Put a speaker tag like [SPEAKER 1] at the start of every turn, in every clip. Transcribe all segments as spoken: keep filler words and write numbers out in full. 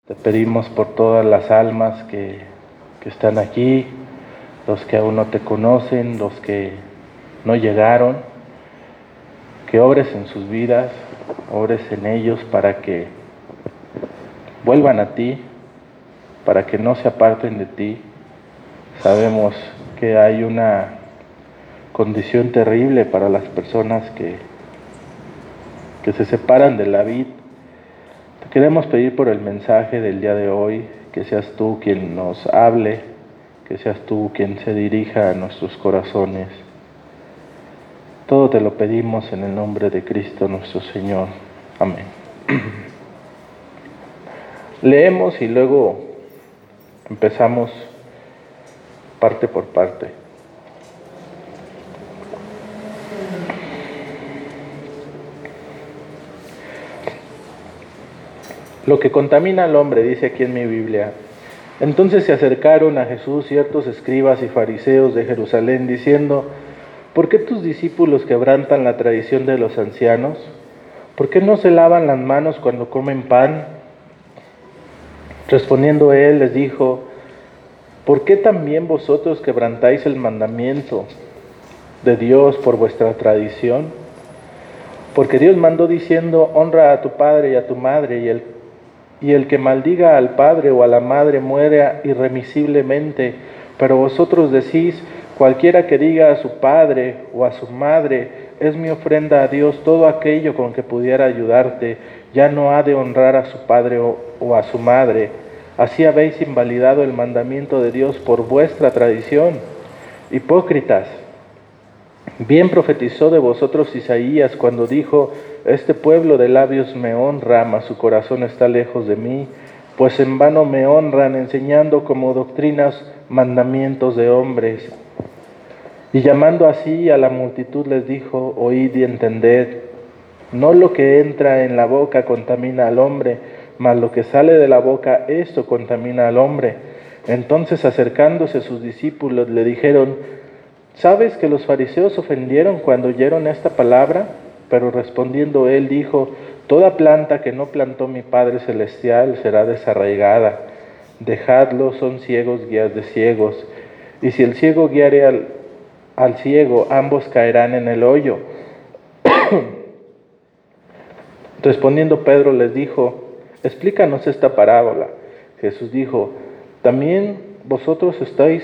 [SPEAKER 1] Te pedimos por todas las almas que, que están aquí, los que aún no te conocen, los que no llegaron, que obres en sus vidas, obres en ellos para que vuelvan a ti, para que no se aparten de ti. Sabemos que hay una condición terrible para las personas que, que se separan de la vid. Te queremos pedir por el mensaje del día de hoy, que seas tú quien nos hable, que seas tú quien se dirija a nuestros corazones. Todo te lo pedimos en el nombre de Cristo nuestro Señor. Amén. Leemos y luego empezamos parte por parte. Lo que contamina al hombre, dice aquí en mi Biblia. Entonces se acercaron a Jesús ciertos escribas y fariseos de Jerusalén, diciendo: ¿por qué tus discípulos quebrantan la tradición de los ancianos? ¿Por qué no se lavan las manos cuando comen pan? Respondiendo él, les dijo: ¿por qué también vosotros quebrantáis el mandamiento de Dios por vuestra tradición? Porque Dios mandó diciendo: honra a tu padre y a tu madre, y el, y el que maldiga al padre o a la madre muere irremisiblemente. Pero vosotros decís: cualquiera que diga a su padre o a su madre, es mi ofrenda a Dios, todo aquello con que pudiera ayudarte, ya no ha de honrar a su padre o, o a su madre. Así habéis invalidado el mandamiento de Dios por vuestra tradición. Hipócritas, bien profetizó de vosotros Isaías cuando dijo: este pueblo de labios me honra, mas su corazón está lejos de mí, pues en vano me honran, enseñando como doctrinas mandamientos de hombres. Y llamando así a la multitud les dijo: oíd y entended, no lo que entra en la boca contamina al hombre, mas lo que sale de la boca, esto contamina al hombre. Entonces, acercándose a sus discípulos, le dijeron: ¿sabes que los fariseos ofendieron cuando oyeron esta palabra? Pero respondiendo él dijo: toda planta que no plantó mi Padre Celestial será desarraigada. Dejadlo, son ciegos guías de ciegos. Y si el ciego guiare al, al ciego, ambos caerán en el hoyo. Respondiendo Pedro les dijo: explícanos esta parábola. Jesús dijo: ¿también vosotros estáis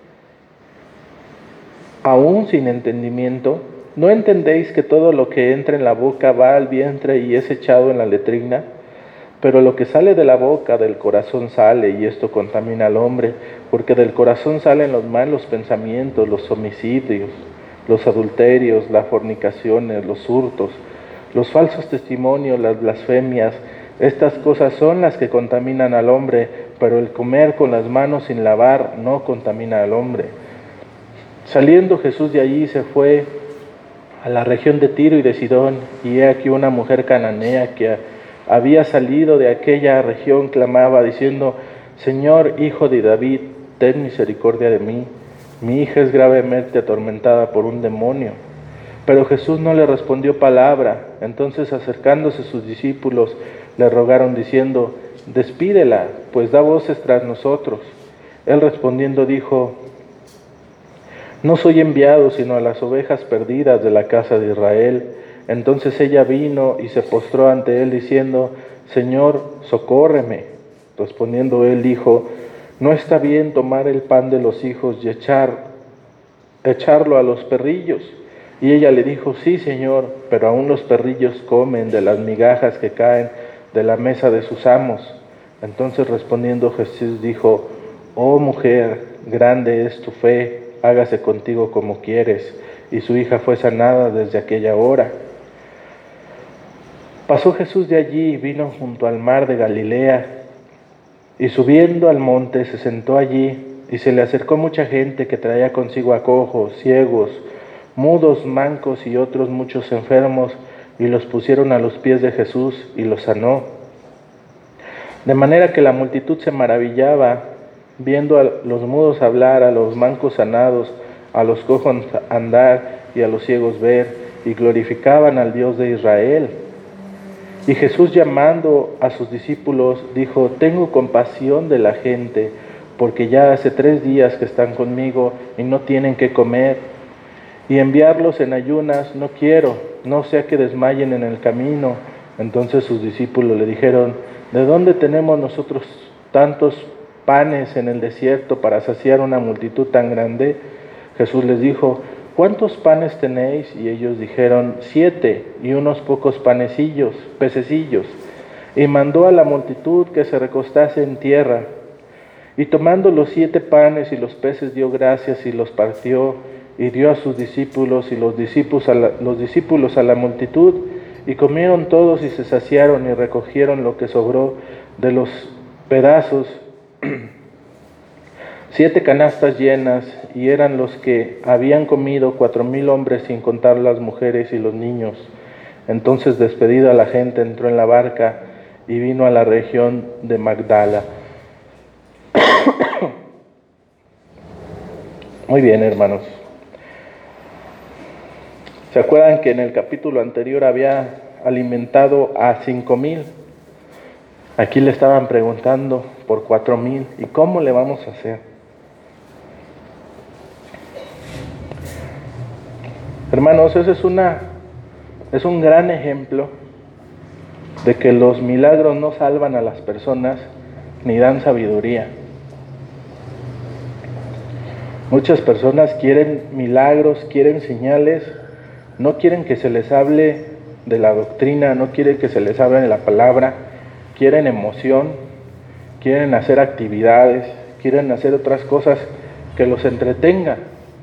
[SPEAKER 1] aún sin entendimiento? ¿No entendéis que todo lo que entra en la boca va al vientre y es echado en la letrina? Pero lo que sale de la boca, del corazón sale, y esto contamina al hombre, porque del corazón salen los malos pensamientos, los homicidios, los adulterios, las fornicaciones, los hurtos, los falsos testimonios, las blasfemias. Estas cosas son las que contaminan al hombre, pero el comer con las manos sin lavar no contamina al hombre. Saliendo Jesús de allí se fue a la región de Tiro y de Sidón, y he aquí una mujer cananea que había salido de aquella región clamaba diciendo: Señor, hijo de David, ten misericordia de mí, mi hija es gravemente atormentada por un demonio. Pero Jesús no le respondió palabra. Entonces, acercándose sus discípulos, le rogaron diciendo: despídela, pues da voces tras nosotros. Él respondiendo dijo: no soy enviado sino a las ovejas perdidas de la casa de Israel. Entonces ella vino y se postró ante él diciendo: Señor, socórreme. Respondiendo él dijo: no está bien tomar el pan de los hijos y echar, echarlo a los perrillos. Y ella le dijo: sí, Señor, pero aún los perrillos comen de las migajas que caen de la mesa de sus amos. Entonces respondiendo Jesús dijo: oh mujer, grande es tu fe, hágase contigo como quieres. Y su hija fue sanada desde aquella hora. Pasó Jesús de allí y vino junto al mar de Galilea, y subiendo al monte se sentó allí, y se le acercó mucha gente que traía consigo a cojos, ciegos, mudos, mancos y otros muchos enfermos, y los pusieron a los pies de Jesús y los sanó. De manera que la multitud se maravillaba, viendo a los mudos hablar, a los mancos sanados, a los cojos andar y a los ciegos ver, y glorificaban al Dios de Israel. Y Jesús, llamando a sus discípulos, dijo: tengo compasión de la gente, porque ya hace tres días que están conmigo y no tienen qué comer. Y enviarlos en ayunas no quiero, no sea que desmayen en el camino. Entonces sus discípulos le dijeron: ¿de dónde tenemos nosotros tantos panes en el desierto para saciar una multitud tan grande? Jesús les dijo: ¿cuántos panes tenéis? Y ellos dijeron: siete, y unos pocos panecillos, pececillos. Y mandó a la multitud que se recostase en tierra. Y tomando los siete panes y los peces, dio gracias y los partió, y dio a sus discípulos, y los discípulos a la, los discípulos a la multitud. Y comieron todos y se saciaron, y recogieron lo que sobró de los pedazos, siete canastas llenas, y eran los que habían comido cuatro mil hombres, sin contar las mujeres y los niños. Entonces, despedida la gente, entró en la barca y vino a la región de Magdala. Muy bien, hermanos. ¿Se acuerdan que en el capítulo anterior había alimentado a cinco mil? Aquí le estaban preguntando por cuatro mil. ¿Y cómo le vamos a hacer? Hermanos, ese es una, es un gran ejemplo de que los milagros no salvan a las personas ni dan sabiduría. Muchas personas quieren milagros, quieren señales, no quieren que se les hable de la doctrina, no quieren que se les hable de la palabra, quieren emoción, quieren hacer actividades, quieren hacer otras cosas que los entretengan.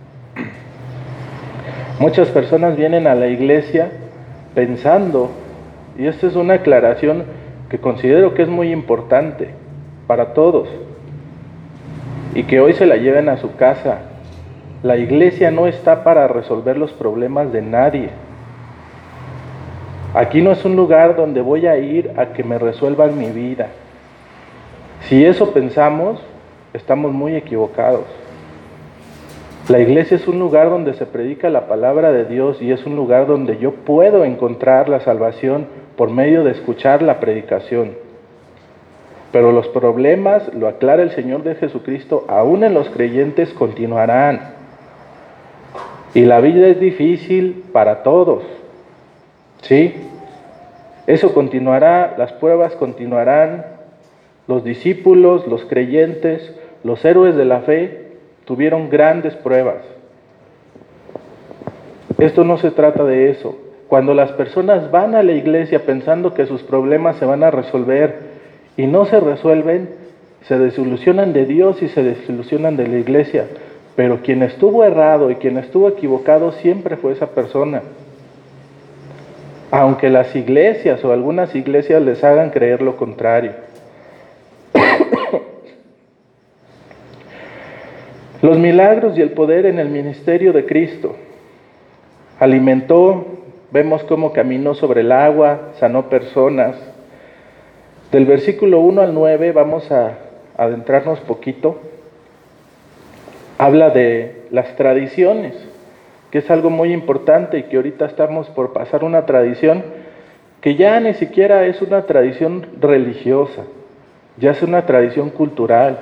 [SPEAKER 1] Muchas personas vienen a la iglesia pensando, y esta es una aclaración que considero que es muy importante para todos, y que hoy se la lleven a su casa. La iglesia no está para resolver los problemas de nadie. Aquí no es un lugar donde voy a ir a que me resuelvan mi vida. Si eso pensamos, estamos muy equivocados. La iglesia es un lugar donde se predica la palabra de Dios, y es un lugar donde yo puedo encontrar la salvación por medio de escuchar la predicación. Pero los problemas, lo aclara el Señor de Jesucristo, aún en los creyentes continuarán. Y la vida es difícil para todos, ¿sí? Eso continuará, las pruebas continuarán. Los discípulos, los creyentes, los héroes de la fe tuvieron grandes pruebas. Esto no se trata de eso. Cuando las personas van a la iglesia pensando que sus problemas se van a resolver y no se resuelven, se desilusionan de Dios y se desilusionan de la iglesia. Pero quien estuvo errado y quien estuvo equivocado siempre fue esa persona. Aunque las iglesias o algunas iglesias les hagan creer lo contrario. Los milagros y el poder en el ministerio de Cristo. Alimentó, vemos cómo caminó sobre el agua, sanó personas. Del versículo uno al nueve vamos a adentrarnos poquito. Habla de las tradiciones, que es algo muy importante y que ahorita estamos por pasar una tradición que ya ni siquiera es una tradición religiosa, ya es una tradición cultural.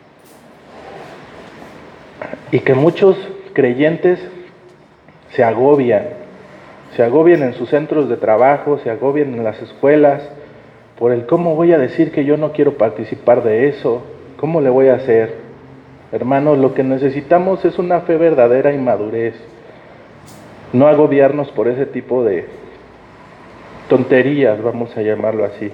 [SPEAKER 1] Y que muchos creyentes se agobian, se agobian en sus centros de trabajo, se agobian en las escuelas, por el cómo voy a decir que yo no quiero participar de eso, cómo le voy a hacer. Hermanos, lo que necesitamos es una fe verdadera y madurez, no agobiarnos por ese tipo de tonterías, vamos a llamarlo así.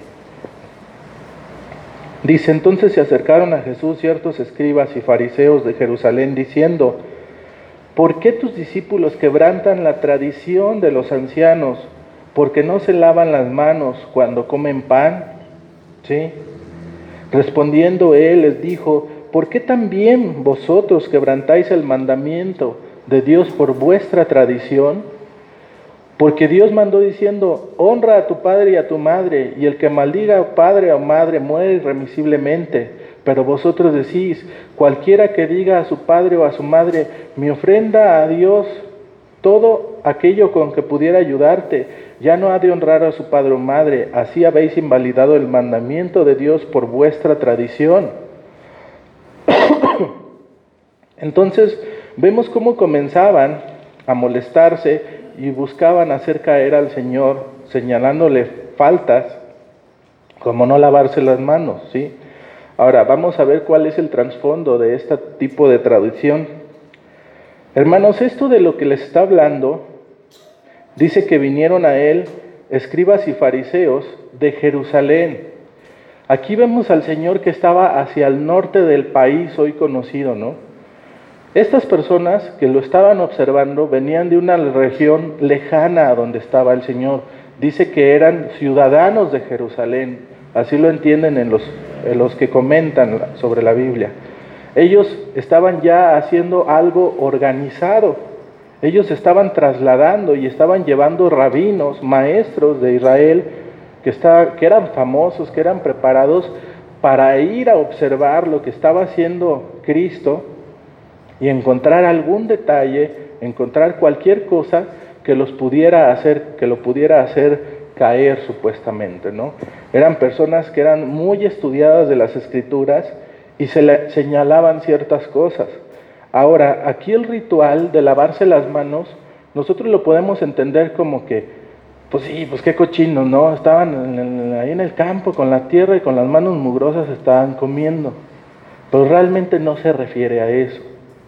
[SPEAKER 1] Dice: entonces se acercaron a Jesús ciertos escribas y fariseos de Jerusalén, diciendo: ¿por qué tus discípulos quebrantan la tradición de los ancianos? Porque no se lavan las manos cuando comen pan. ¿Sí? Respondiendo él les dijo: ¿por qué también vosotros quebrantáis el mandamiento de Dios por vuestra tradición? Porque Dios mandó diciendo: honra a tu padre y a tu madre, y el que maldiga a padre o madre muere irremisiblemente. Pero vosotros decís: cualquiera que diga a su padre o a su madre, mi ofrenda a Dios todo aquello con que pudiera ayudarte. Ya no ha de honrar a su padre o madre, así habéis invalidado el mandamiento de Dios por vuestra tradición. Entonces vemos cómo comenzaban a molestarse y buscaban hacer caer al Señor, señalándole faltas, como no lavarse las manos, ¿sí? Ahora, vamos a ver cuál es el trasfondo de este tipo de tradición. Hermanos, esto de lo que les está hablando, dice que vinieron a él escribas y fariseos de Jerusalén. Aquí vemos al Señor que estaba hacia el norte del país hoy conocido, ¿no? Estas personas que lo estaban observando venían de una región lejana a donde estaba el Señor. Dice que eran ciudadanos de Jerusalén, así lo entienden en los, en los que comentan sobre la Biblia. Ellos estaban ya haciendo algo organizado. Ellos estaban trasladando y estaban llevando rabinos, maestros de Israel, que, estaba, que eran famosos, que eran preparados para ir a observar lo que estaba haciendo Cristo y encontrar algún detalle, encontrar cualquier cosa que los pudiera hacer, que lo pudiera hacer caer supuestamente, ¿no? Eran personas que eran muy estudiadas de las Escrituras y se le señalaban ciertas cosas. Ahora, aquí el ritual de lavarse las manos, nosotros lo podemos entender como que, pues sí, pues qué cochinos, ¿no? Estaban en el, ahí en el campo con la tierra y con las manos mugrosas estaban comiendo. Pero realmente no se refiere a eso.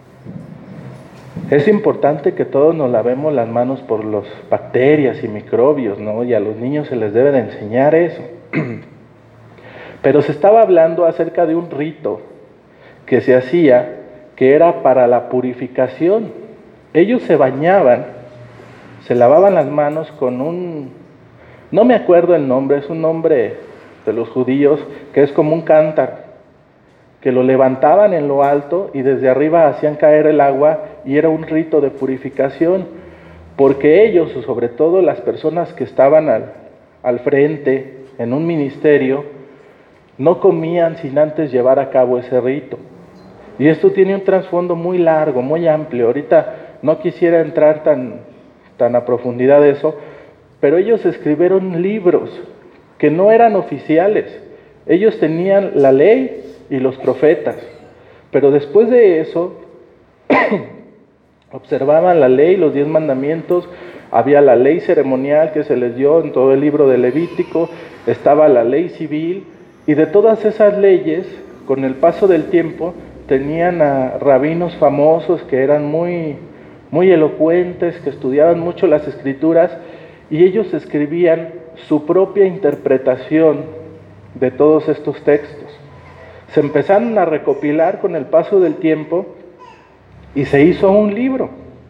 [SPEAKER 1] Es importante que todos nos lavemos las manos por las bacterias y microbios, ¿no? Y a los niños se les debe de enseñar eso. Pero se estaba hablando acerca de un rito que se hacía, que era para la purificación. Ellos se bañaban, se lavaban las manos con un, no me acuerdo el nombre, es un nombre de los judíos, que es como un cántaro, que lo levantaban en lo alto y desde arriba hacían caer el agua y era un rito de purificación, porque ellos, o sobre todo las personas que estaban al, al frente en un ministerio, no comían sin antes llevar a cabo ese rito. Y esto tiene un trasfondo muy largo, muy amplio. Ahorita no quisiera entrar tan, tan a profundidad de eso, pero ellos escribieron libros que no eran oficiales. Ellos tenían la ley y los profetas, pero después de eso observaban la ley, los diez mandamientos, había la ley ceremonial que se les dio en todo el libro de Levítico, estaba la ley civil, y de todas esas leyes, con el paso del tiempo, tenían a rabinos famosos que eran muy, muy elocuentes, que estudiaban mucho las escrituras, y ellos escribían su propia interpretación de todos estos textos. Se empezaron a recopilar con el paso del tiempo y se hizo un libro.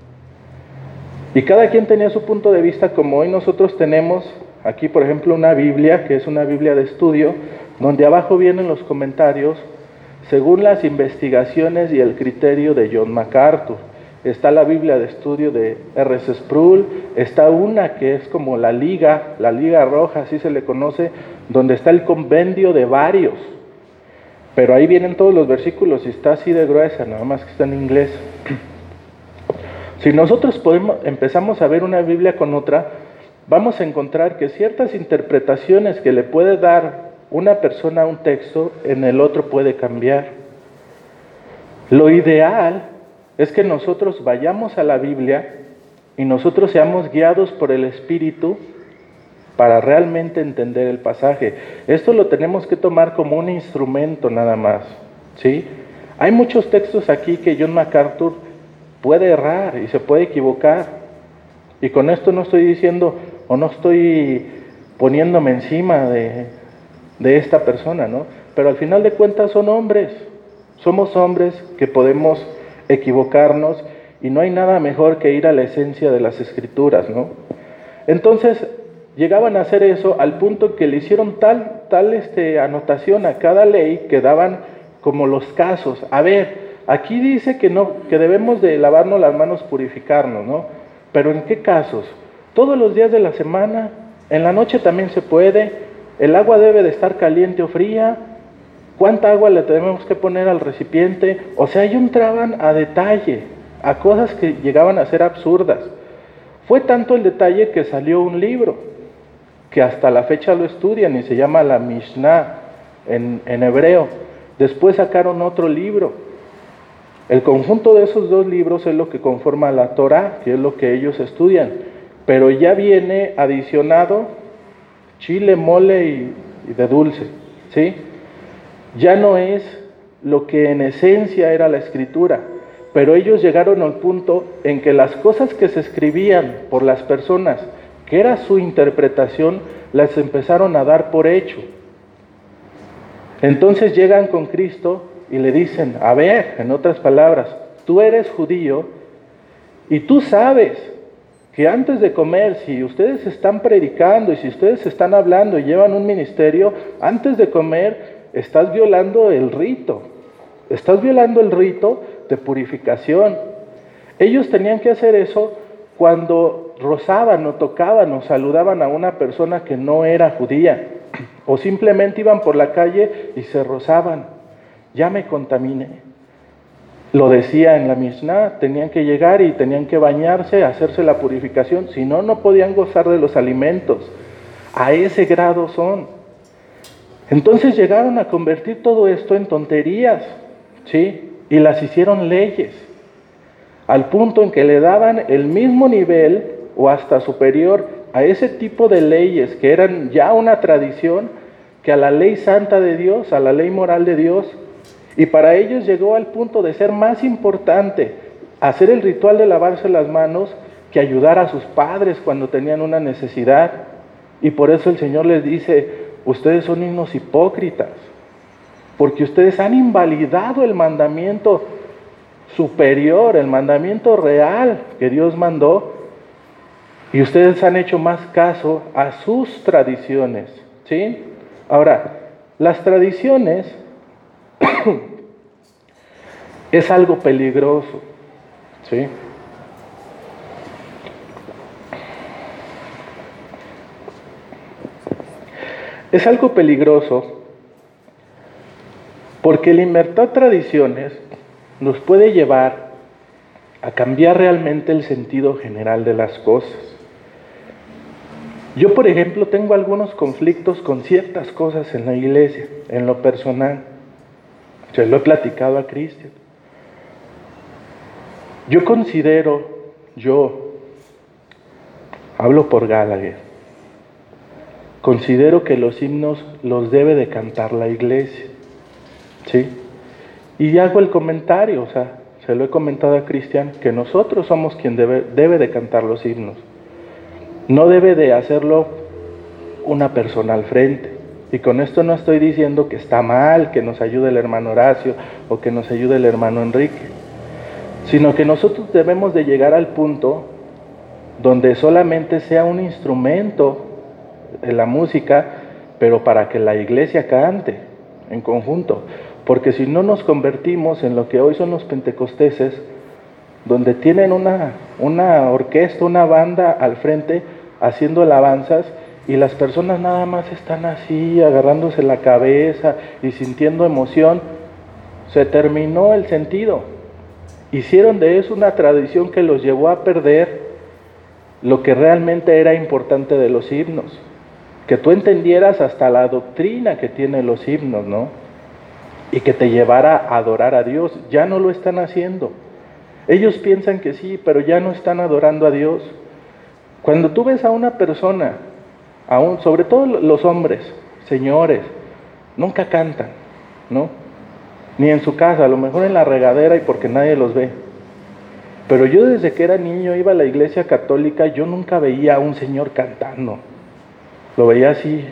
[SPEAKER 1] Y cada quien tenía su punto de vista, como hoy nosotros tenemos aquí, por ejemplo, una Biblia, que es una Biblia de estudio, donde abajo vienen los comentarios según las investigaciones y el criterio de John MacArthur. Está la Biblia de estudio de R C Sproul, está una que es como la Liga, la Liga Roja, así se le conoce, donde está el compendio de varios. Pero ahí vienen todos los versículos y está así de gruesa, nada más que está en inglés. Si nosotros podemos, empezamos a ver una Biblia con otra, vamos a encontrar que ciertas interpretaciones que le puede dar una persona a un texto, en el otro puede cambiar. Lo ideal es que nosotros vayamos a la Biblia y nosotros seamos guiados por el Espíritu para realmente entender el pasaje. Esto lo tenemos que tomar como un instrumento nada más, ¿sí? Hay muchos textos aquí que John MacArthur puede errar y se puede equivocar. Y con esto no estoy diciendo o no estoy poniéndome encima de, de esta persona, ¿no? Pero al final de cuentas son hombres. Somos hombres que podemos equivocarnos y no hay nada mejor que ir a la esencia de las Escrituras, ¿no? Entonces, llegaban a hacer eso al punto que le hicieron tal, tal este, anotación a cada ley que daban como los casos. A ver, aquí dice que, no, que debemos de lavarnos las manos, purificarnos, ¿no? Pero ¿en qué casos? Todos los días de la semana, en la noche también se puede, el agua debe de estar caliente o fría, ¿cuánta agua le tenemos que poner al recipiente? O sea, ellos entraban a detalle, a cosas que llegaban a ser absurdas. Fue tanto el detalle que salió un libro, que hasta la fecha lo estudian y se llama la Mishnah en, en hebreo. Después sacaron otro libro. El conjunto de esos dos libros es lo que conforma la Torah, que es lo que ellos estudian. Pero ya viene adicionado chile, mole y, y de dulce, ¿sí? Ya no es lo que en esencia era la escritura, pero ellos llegaron al punto en que las cosas que se escribían por las personas, que era su interpretación, las empezaron a dar por hecho. Entonces llegan con Cristo y le dicen, a ver, en otras palabras, tú eres judío y tú sabes que antes de comer, si ustedes están predicando y si ustedes están hablando y llevan un ministerio, antes de comer estás violando el rito, estás violando el rito de purificación. Ellos tenían que hacer eso cuando rozaban o tocaban o saludaban a una persona que no era judía, o simplemente iban por la calle y se rozaban. Ya me contaminé. Lo decía en la Mishnah, tenían que llegar y tenían que bañarse, hacerse la purificación, si no, no podían gozar de los alimentos. A ese grado son. Entonces llegaron a convertir todo esto en tonterías, ¿sí? Y las hicieron leyes, al punto en que le daban el mismo nivel o hasta superior a ese tipo de leyes que eran ya una tradición, que a la ley santa de Dios, a la ley moral de Dios. Y para ellos llegó al punto de ser más importante hacer el ritual de lavarse las manos que ayudar a sus padres cuando tenían una necesidad. Y por eso el Señor les dice, ustedes son unos hipócritas, porque ustedes han invalidado el mandamiento superior, el mandamiento real que Dios mandó, y ustedes han hecho más caso a sus tradiciones, ¿sí? Ahora, las tradiciones es algo peligroso, ¿sí? Es algo peligroso porque el inventar tradiciones nos puede llevar a cambiar realmente el sentido general de las cosas. Yo, por ejemplo, tengo algunos conflictos con ciertas cosas en la iglesia, en lo personal. Se lo he platicado a Cristian. Yo considero, yo hablo por Gallagher, considero que los himnos los debe de cantar la iglesia, ¿sí? Y hago el comentario, o sea, se lo he comentado a Cristian, que nosotros somos quien debe, debe de cantar los himnos. No debe de hacerlo una persona al frente. Y con esto no estoy diciendo que está mal que nos ayude el hermano Horacio o que nos ayude el hermano Enrique, sino que nosotros debemos de llegar al punto donde solamente sea un instrumento en la música, pero para que la iglesia cante en conjunto. Porque si no nos convertimos en lo que hoy son los pentecosteses, donde tienen una, una orquesta, una banda al frente haciendo alabanzas, y las personas nada más están así, agarrándose la cabeza y sintiendo emoción, se terminó el sentido. Hicieron de eso una tradición que los llevó a perder lo que realmente era importante de los himnos. Que tú entendieras hasta la doctrina que tienen los himnos, ¿no? Y que te llevara a adorar a Dios. Ya no lo están haciendo. Ellos piensan que sí, pero ya no están adorando a Dios. Cuando tú ves a una persona, aún, sobre todo los hombres, señores, nunca cantan, ¿no? Ni en su casa, a lo mejor en la regadera y porque nadie los ve. Pero yo desde que era niño iba a la iglesia católica, yo nunca veía a un señor cantando. Lo veía así.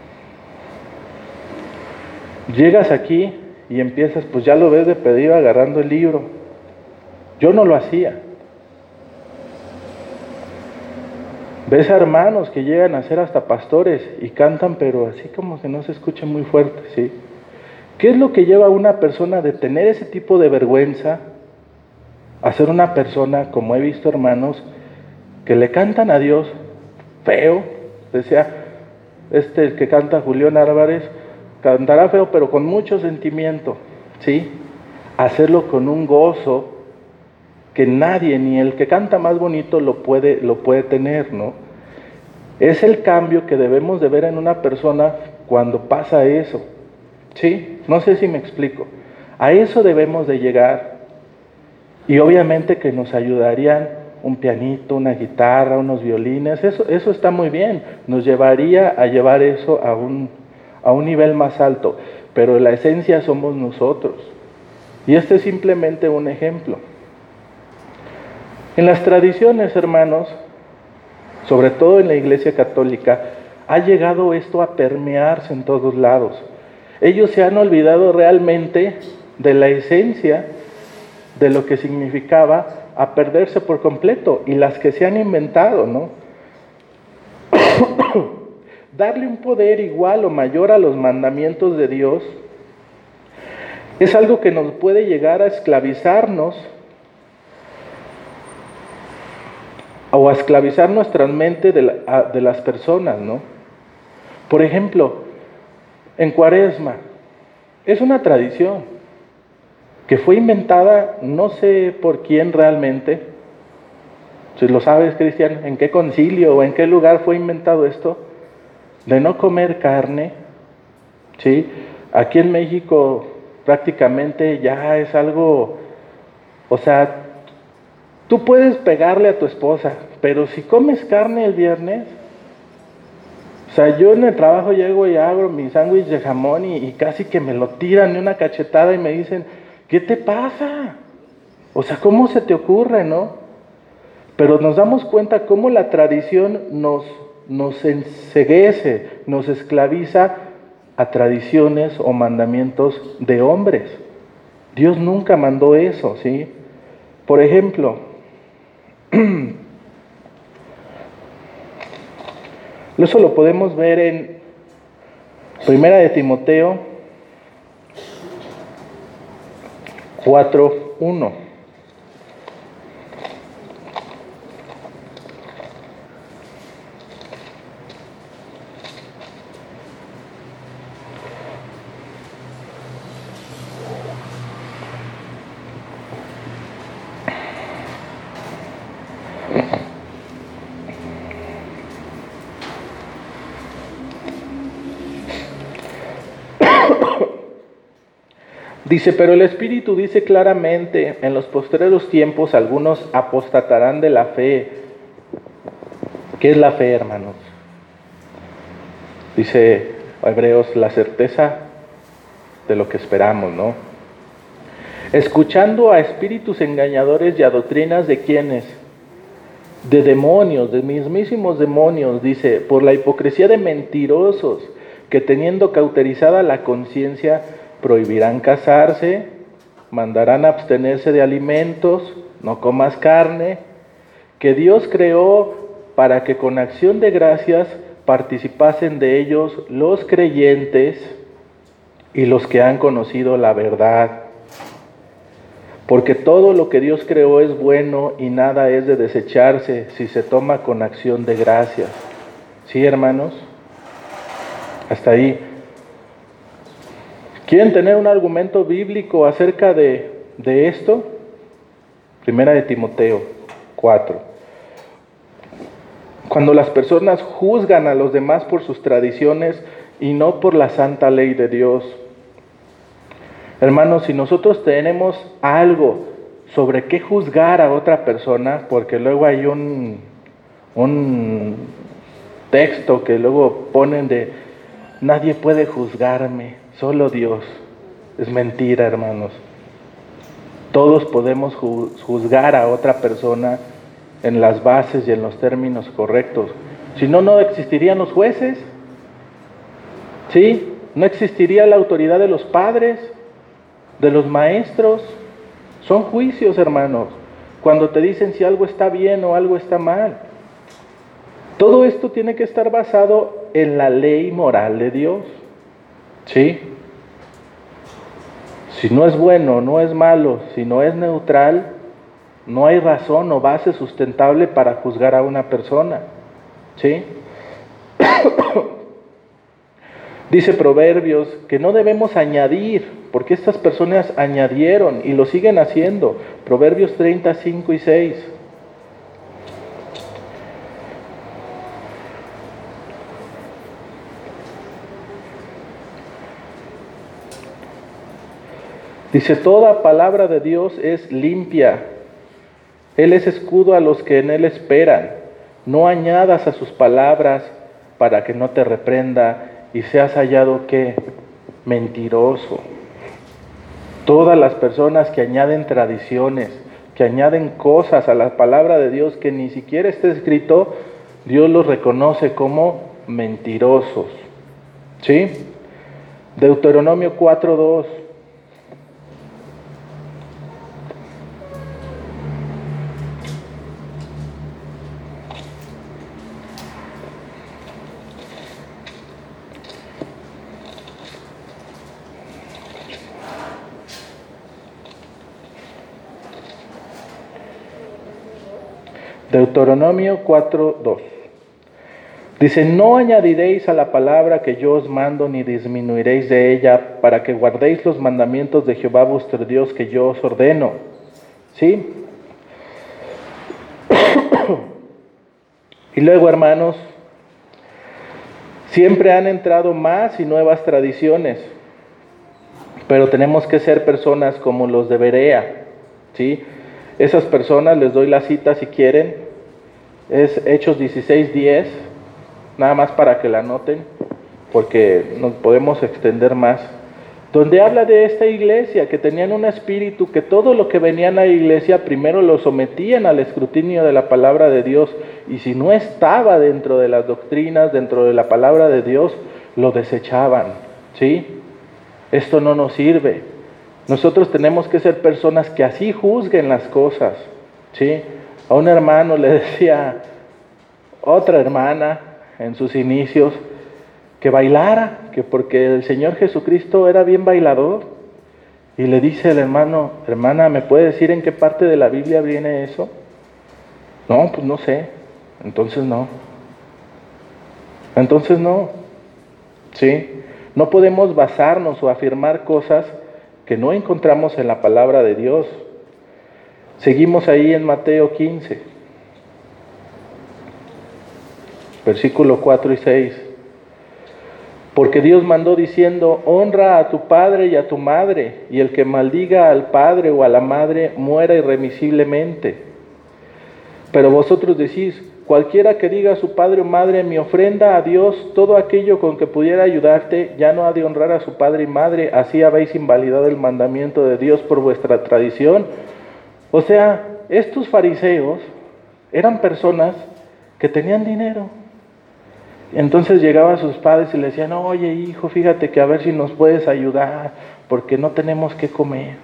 [SPEAKER 1] Llegas aquí y empiezas, pues ya lo ves de pedido agarrando el libro. Yo no lo hacía. Ves a hermanos que llegan a ser hasta pastores y cantan, pero así como que no se escucha muy fuerte, ¿sí? ¿Qué es lo que lleva a una persona de tener ese tipo de vergüenza a ser una persona, como he visto hermanos, que le cantan a Dios feo? Decía, este el que canta Julián Álvarez, cantará feo pero con mucho sentimiento, ¿sí? Hacerlo con un gozo que nadie, ni el que canta más bonito lo puede, lo puede tener, ¿no? Es el cambio que debemos de ver en una persona cuando pasa eso, ¿sí? No sé si me explico. A eso debemos de llegar. Y obviamente que nos ayudarían un pianito, una guitarra, unos violines, eso, eso está muy bien. Nos llevaría a llevar eso a un, a un nivel más alto. Pero la esencia somos nosotros. Y este es simplemente un ejemplo. En las tradiciones, hermanos, sobre todo en la Iglesia Católica, ha llegado esto a permearse en todos lados. Ellos se han olvidado realmente de la esencia de lo que significaba a perderse por completo, y las que se han inventado, ¿no? Darle un poder igual o mayor a los mandamientos de Dios es algo que nos puede llegar a esclavizarnos o a esclavizar nuestra mente de, la, a, de las personas, ¿no? Por ejemplo, en Cuaresma, es una tradición que fue inventada, no sé por quién realmente. Si lo sabes, Cristian, ¿en qué concilio o en qué lugar fue inventado esto? De no comer carne, ¿sí? Aquí en México prácticamente ya es algo, o sea, tú puedes pegarle a tu esposa, pero si comes carne el viernes, o sea, yo en el trabajo llego y hago mi sándwich de jamón y, y casi que me lo tiran de una cachetada y me dicen, ¿qué te pasa? O sea, ¿cómo se te ocurre, no? Pero nos damos cuenta cómo la tradición nos, nos enceguece, nos esclaviza a tradiciones o mandamientos de hombres. Dios nunca mandó eso, ¿sí? Por ejemplo, eso lo podemos ver en Primera de Timoteo cuatro uno. Dice, pero el Espíritu dice claramente, en los postreros tiempos algunos apostatarán de la fe. ¿Qué es la fe, hermanos? Dice Hebreos, la certeza de lo que esperamos, ¿no? Escuchando a espíritus engañadores y a doctrinas de quienes, de demonios, de mismísimos demonios, dice, por la hipocresía de mentirosos, que teniendo cauterizada la conciencia, prohibirán casarse, mandarán abstenerse de alimentos, no comas carne, que Dios creó para que con acción de gracias participasen de ellos los creyentes y los que han conocido la verdad. Porque todo lo que Dios creó es bueno y nada es de desecharse si se toma con acción de gracias. ¿Sí, hermanos? Hasta ahí. ¿Quieren tener un argumento bíblico acerca de, de esto? Primera de Timoteo cuatro. Cuando las personas juzgan a los demás por sus tradiciones y no por la santa ley de Dios. Hermanos, si nosotros tenemos algo sobre qué juzgar a otra persona, porque luego hay un, un texto que luego ponen de nadie puede juzgarme, solo Dios. Es mentira, hermanos. Todos podemos juzgar a otra persona en las bases y en los términos correctos. Si no, no existirían los jueces. ¿Sí? No existiría la autoridad de los padres, de los maestros. Son juicios, hermanos, cuando te dicen si algo está bien o algo está mal. Todo esto tiene que estar basado en la ley moral de Dios. ¿Sí? Si no es bueno, no es malo, si no es neutral, no hay razón o base sustentable para juzgar a una persona. ¿Sí? Dice Proverbios que no debemos añadir, porque estas personas añadieron y lo siguen haciendo. Proverbios treinta, cinco y seis. Dice, toda palabra de Dios es limpia. Él es escudo a los que en Él esperan. No añadas a sus palabras para que no te reprenda y seas hallado, ¿qué? Mentiroso. Todas las personas que añaden tradiciones, que añaden cosas a la palabra de Dios que ni siquiera está escrito, Dios los reconoce como mentirosos. ¿Sí? Deuteronomio cuatro dos. Deuteronomio cuatro dos. Dice, no añadiréis a la palabra que yo os mando, ni disminuiréis de ella, para que guardéis los mandamientos de Jehová vuestro Dios que yo os ordeno. ¿Sí? Y luego, hermanos, siempre han entrado más y nuevas tradiciones, pero tenemos que ser personas como los de Berea, ¿sí? Esas personas, les doy la cita si quieren, es Hechos dieciséis diez, nada más para que la anoten, porque nos podemos extender más, donde habla de esta iglesia, que tenían un espíritu, que todo lo que venían a la iglesia primero lo sometían al escrutinio de la palabra de Dios, y si no estaba dentro de las doctrinas, dentro de la palabra de Dios, lo desechaban, ¿sí? Esto no nos sirve. Nosotros tenemos que ser personas que así juzguen las cosas, ¿sí? A un hermano le decía otra hermana en sus inicios que bailara, que porque el Señor Jesucristo era bien bailador. Y le dice el hermano, hermana, ¿me puede decir en qué parte de la Biblia viene eso? No, pues no sé. Entonces no. Entonces no. ¿Sí? No podemos basarnos o afirmar cosas que no encontramos en la palabra de Dios. Seguimos ahí en Mateo quince, versículo cuatro y seis. Porque Dios mandó diciendo, honra a tu padre y a tu madre, y el que maldiga al padre o a la madre muera irremisiblemente. Pero vosotros decís, cualquiera que diga a su padre o madre, mi ofrenda a Dios, todo aquello con que pudiera ayudarte, ya no ha de honrar a su padre y madre, así habéis invalidado el mandamiento de Dios por vuestra tradición. O sea, estos fariseos eran personas que tenían dinero. Entonces llegaban sus padres y le decían, oye hijo, fíjate que a ver si nos puedes ayudar, porque no tenemos qué comer,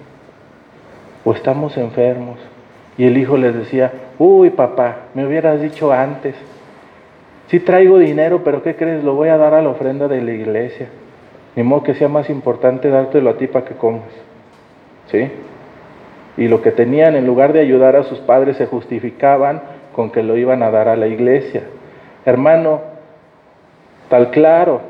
[SPEAKER 1] o estamos enfermos. Y el hijo les decía, uy papá, me hubieras dicho antes, sí traigo dinero, pero ¿qué crees? Lo voy a dar a la ofrenda de la iglesia. Ni modo que sea más importante dártelo a ti para que comas. ¿Sí? Y lo que tenían, en lugar de ayudar a sus padres, se justificaban con que lo iban a dar a la iglesia. Hermano, tal claro,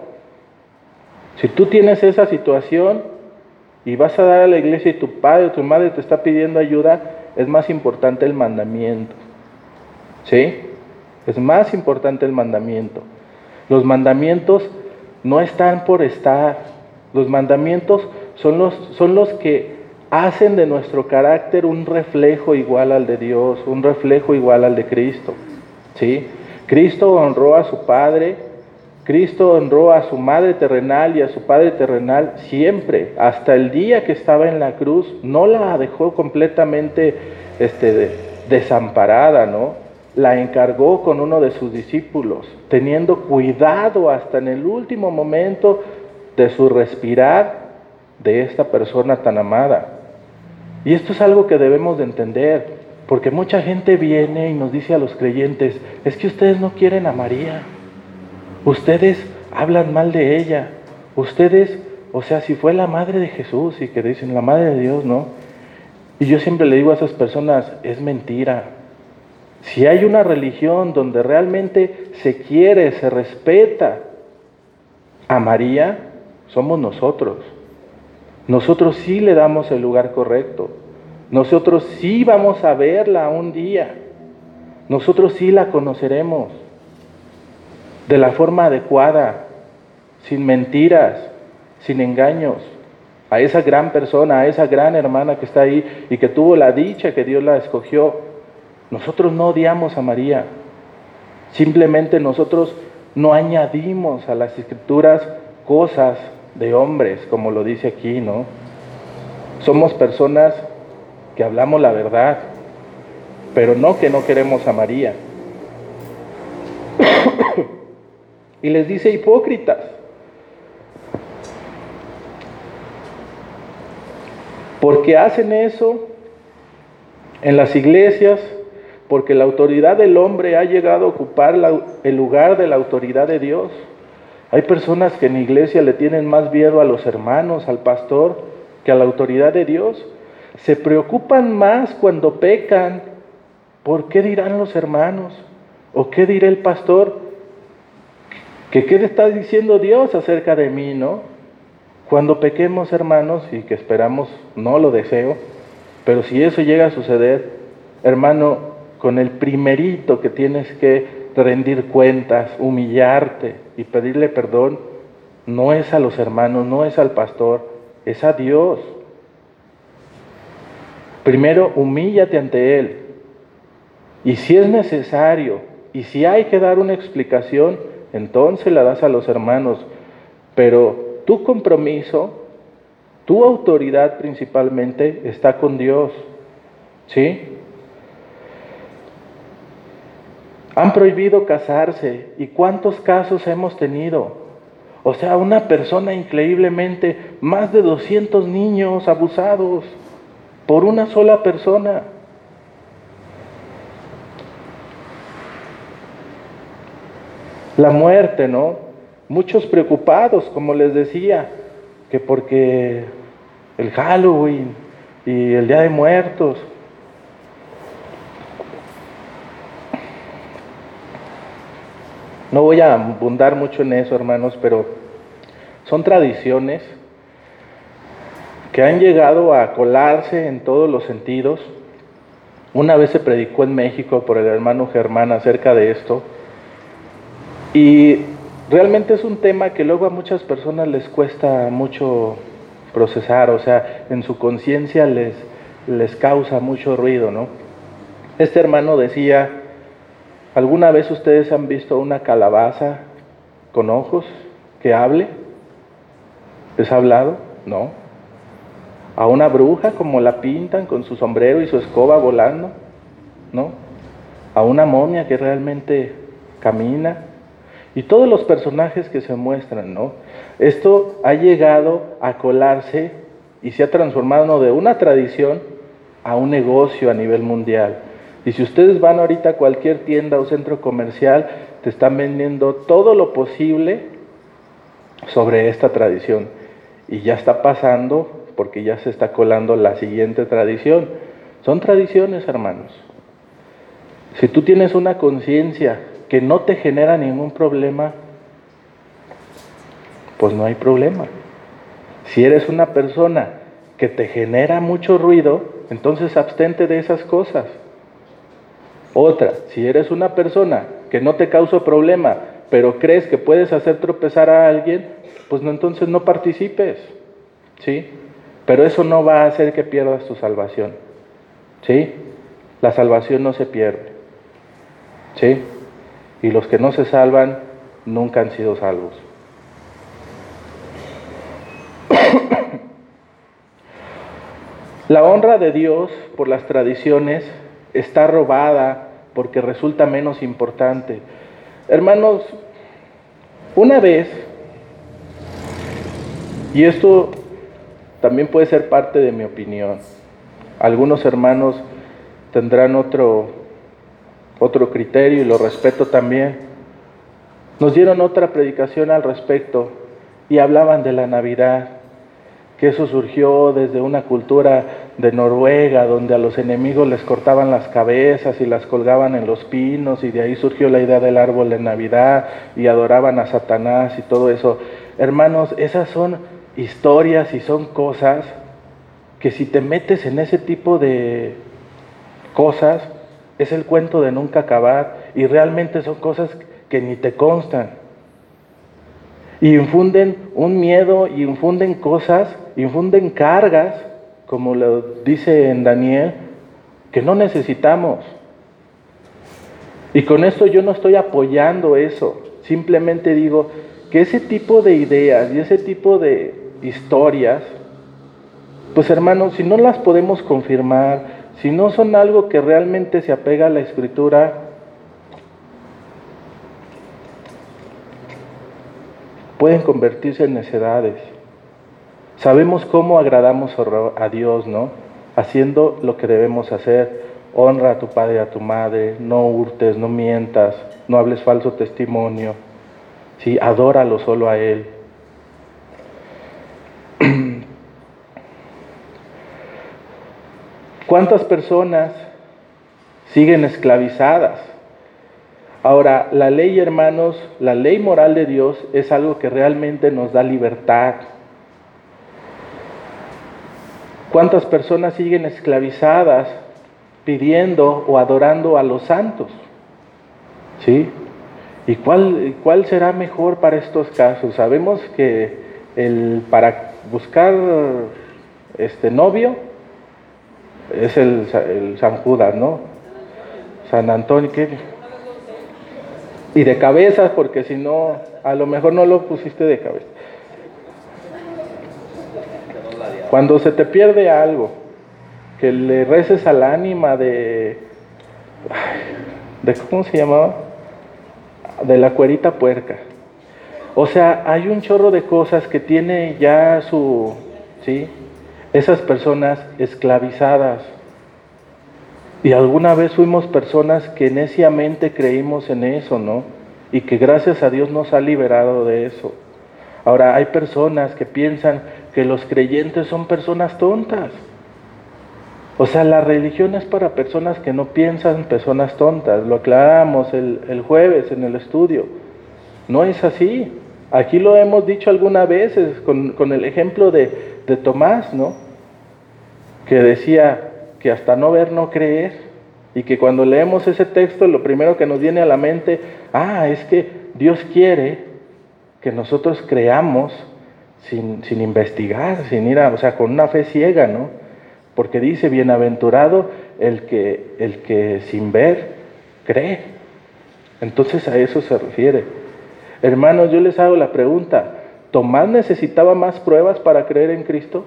[SPEAKER 1] si tú tienes esa situación y vas a dar a la iglesia y tu padre o tu madre te está pidiendo ayuda, es más importante el mandamiento. ¿Sí? Es más importante el mandamiento. Los mandamientos no están por estar. Los mandamientos son los, son los que hacen de nuestro carácter un reflejo igual al de Dios, un reflejo igual al de Cristo. ¿Sí? Cristo honró a su Padre, Cristo honró a su madre terrenal y a su padre terrenal siempre, hasta el día que estaba en la cruz, no la dejó completamente este, desamparada, ¿no? La encargó con uno de sus discípulos, teniendo cuidado hasta en el último momento de su respirar de esta persona tan amada. Y esto es algo que debemos de entender, porque mucha gente viene y nos dice a los creyentes, es que ustedes no quieren a María. Ustedes hablan mal de ella. Ustedes, o sea, si fue la madre de Jesús y que dicen la madre de Dios, ¿no? Y yo siempre le digo a esas personas, es mentira. Si hay una religión donde realmente se quiere, se respeta a María, somos nosotros. Nosotros sí le damos el lugar correcto. Nosotros sí vamos a verla un día. Nosotros sí la conoceremos de la forma adecuada, sin mentiras, sin engaños. A esa gran persona, a esa gran hermana que está ahí y que tuvo la dicha que Dios la escogió. Nosotros no odiamos a María. Simplemente nosotros no añadimos a las Escrituras cosas de hombres, como lo dice aquí, ¿no? Somos personas que hablamos la verdad, pero no que no queremos a María. Y les dice hipócritas. Porque hacen eso en las iglesias, porque la autoridad del hombre ha llegado a ocupar la, el lugar de la autoridad de Dios. Hay personas que en la iglesia le tienen más miedo a los hermanos, al pastor, que a la autoridad de Dios. Se preocupan más cuando pecan. ¿Por qué dirán los hermanos? ¿O qué dirá el pastor? ¿Que qué le está diciendo Dios acerca de mí, no? Cuando pequemos, hermanos, y que esperamos, no lo deseo, pero si eso llega a suceder, hermano, con el primerito que tienes que rendir cuentas, humillarte y pedirle perdón, no es a los hermanos, no es al pastor, es a Dios. Primero, humíllate ante Él. Y si es necesario, y si hay que dar una explicación, entonces la das a los hermanos. Pero tu compromiso, tu autoridad principalmente, está con Dios. ¿Sí? Han prohibido casarse. ¿Y cuántos casos hemos tenido? O sea, una persona increíblemente, más de doscientos niños abusados por una sola persona. La muerte, ¿no? Muchos preocupados, como les decía, que porque el Halloween y el Día de Muertos. No voy a abundar mucho en eso, hermanos, pero son tradiciones que han llegado a colarse en todos los sentidos. Una vez se predicó en México por el hermano Germán acerca de esto, y realmente es un tema que luego a muchas personas les cuesta mucho procesar, o sea, en su conciencia les, les causa mucho ruido, ¿no? Este hermano decía, ¿alguna vez ustedes han visto una calabaza con ojos que hable? ¿Les ha hablado? No. ¿A una bruja como la pintan con su sombrero y su escoba volando? No. ¿A una momia que realmente camina? Y todos los personajes que se muestran, ¿no? Esto ha llegado a colarse y se ha transformado de una tradición a un negocio a nivel mundial. Y si ustedes van ahorita a cualquier tienda o centro comercial, te están vendiendo todo lo posible sobre esta tradición. Y ya está pasando, porque ya se está colando la siguiente tradición. Son tradiciones, hermanos. Si tú tienes una conciencia que no te genera ningún problema, pues no hay problema. Si eres una persona que te genera mucho ruido, entonces abstente de esas cosas. Otra, si eres una persona que no te causa problema, pero crees que puedes hacer tropezar a alguien, pues no, entonces no participes, ¿sí? Pero eso no va a hacer que pierdas tu salvación, ¿sí? La salvación no se pierde, ¿sí? Y los que no se salvan nunca han sido salvos. La honra de Dios por las tradiciones está robada porque resulta menos importante. Hermanos, una vez, y esto también puede ser parte de mi opinión, algunos hermanos tendrán otro otro criterio y lo respeto también. Nos dieron otra predicación al respecto y hablaban de la Navidad, que eso surgió desde una cultura de Noruega, donde a los enemigos les cortaban las cabezas y las colgaban en los pinos, y de ahí surgió la idea del árbol de Navidad y adoraban a Satanás y todo eso. Hermanos, esas son historias y son cosas que si te metes en ese tipo de cosas, es el cuento de nunca acabar, y realmente son cosas que ni te constan. Y infunden un miedo, y infunden cosas, infunden cargas, como lo dice en Daniel, que no necesitamos. Y con esto yo no estoy apoyando eso, simplemente digo que ese tipo de ideas y ese tipo de historias, pues hermanos, si no las podemos confirmar, si no son algo que realmente se apega a la Escritura, pueden convertirse en necedades. Sabemos cómo agradamos a Dios, ¿no? Haciendo lo que debemos hacer. Honra a tu padre y a tu madre, no hurtes, no mientas, no hables falso testimonio. Sí, adóralo solo a Él. ¿Cuántas personas siguen esclavizadas? Ahora, la ley, hermanos, la ley moral de Dios es algo que realmente nos da libertad. ¿Cuántas personas siguen esclavizadas pidiendo o adorando a los santos? ¿Sí? ¿Y cuál, cuál será mejor para estos casos? Sabemos que el, para buscar este novio es el, el San Judas, ¿no? San Antonio, ¿qué? Y de cabeza, porque si no, a lo mejor no lo pusiste de cabeza. Cuando se te pierde algo, que le reces al ánima de, de ¿cómo se llamaba? De la cuerita puerca. O sea, hay un chorro de cosas que tiene ya su, ¿sí? Esas personas esclavizadas. Y alguna vez fuimos personas que neciamente creímos en eso, ¿no? Y que gracias a Dios nos ha liberado de eso. Ahora, hay personas que piensan que los creyentes son personas tontas. O sea, la religión es para personas que no piensan, personas tontas. Lo aclaramos el, el jueves en el estudio. No es así. Aquí lo hemos dicho algunas veces con, con el ejemplo de, de Tomás, ¿no? Que decía que hasta no ver, no creer. Y que cuando leemos ese texto, lo primero que nos viene a la mente, ah, es que Dios quiere que nosotros creamos sin, sin investigar, sin ir a, o sea, con una fe ciega, ¿no? Porque dice, bienaventurado el que, el que sin ver cree. Entonces a eso se refiere. Hermanos, yo les hago la pregunta, ¿Tomás necesitaba más pruebas para creer en Cristo?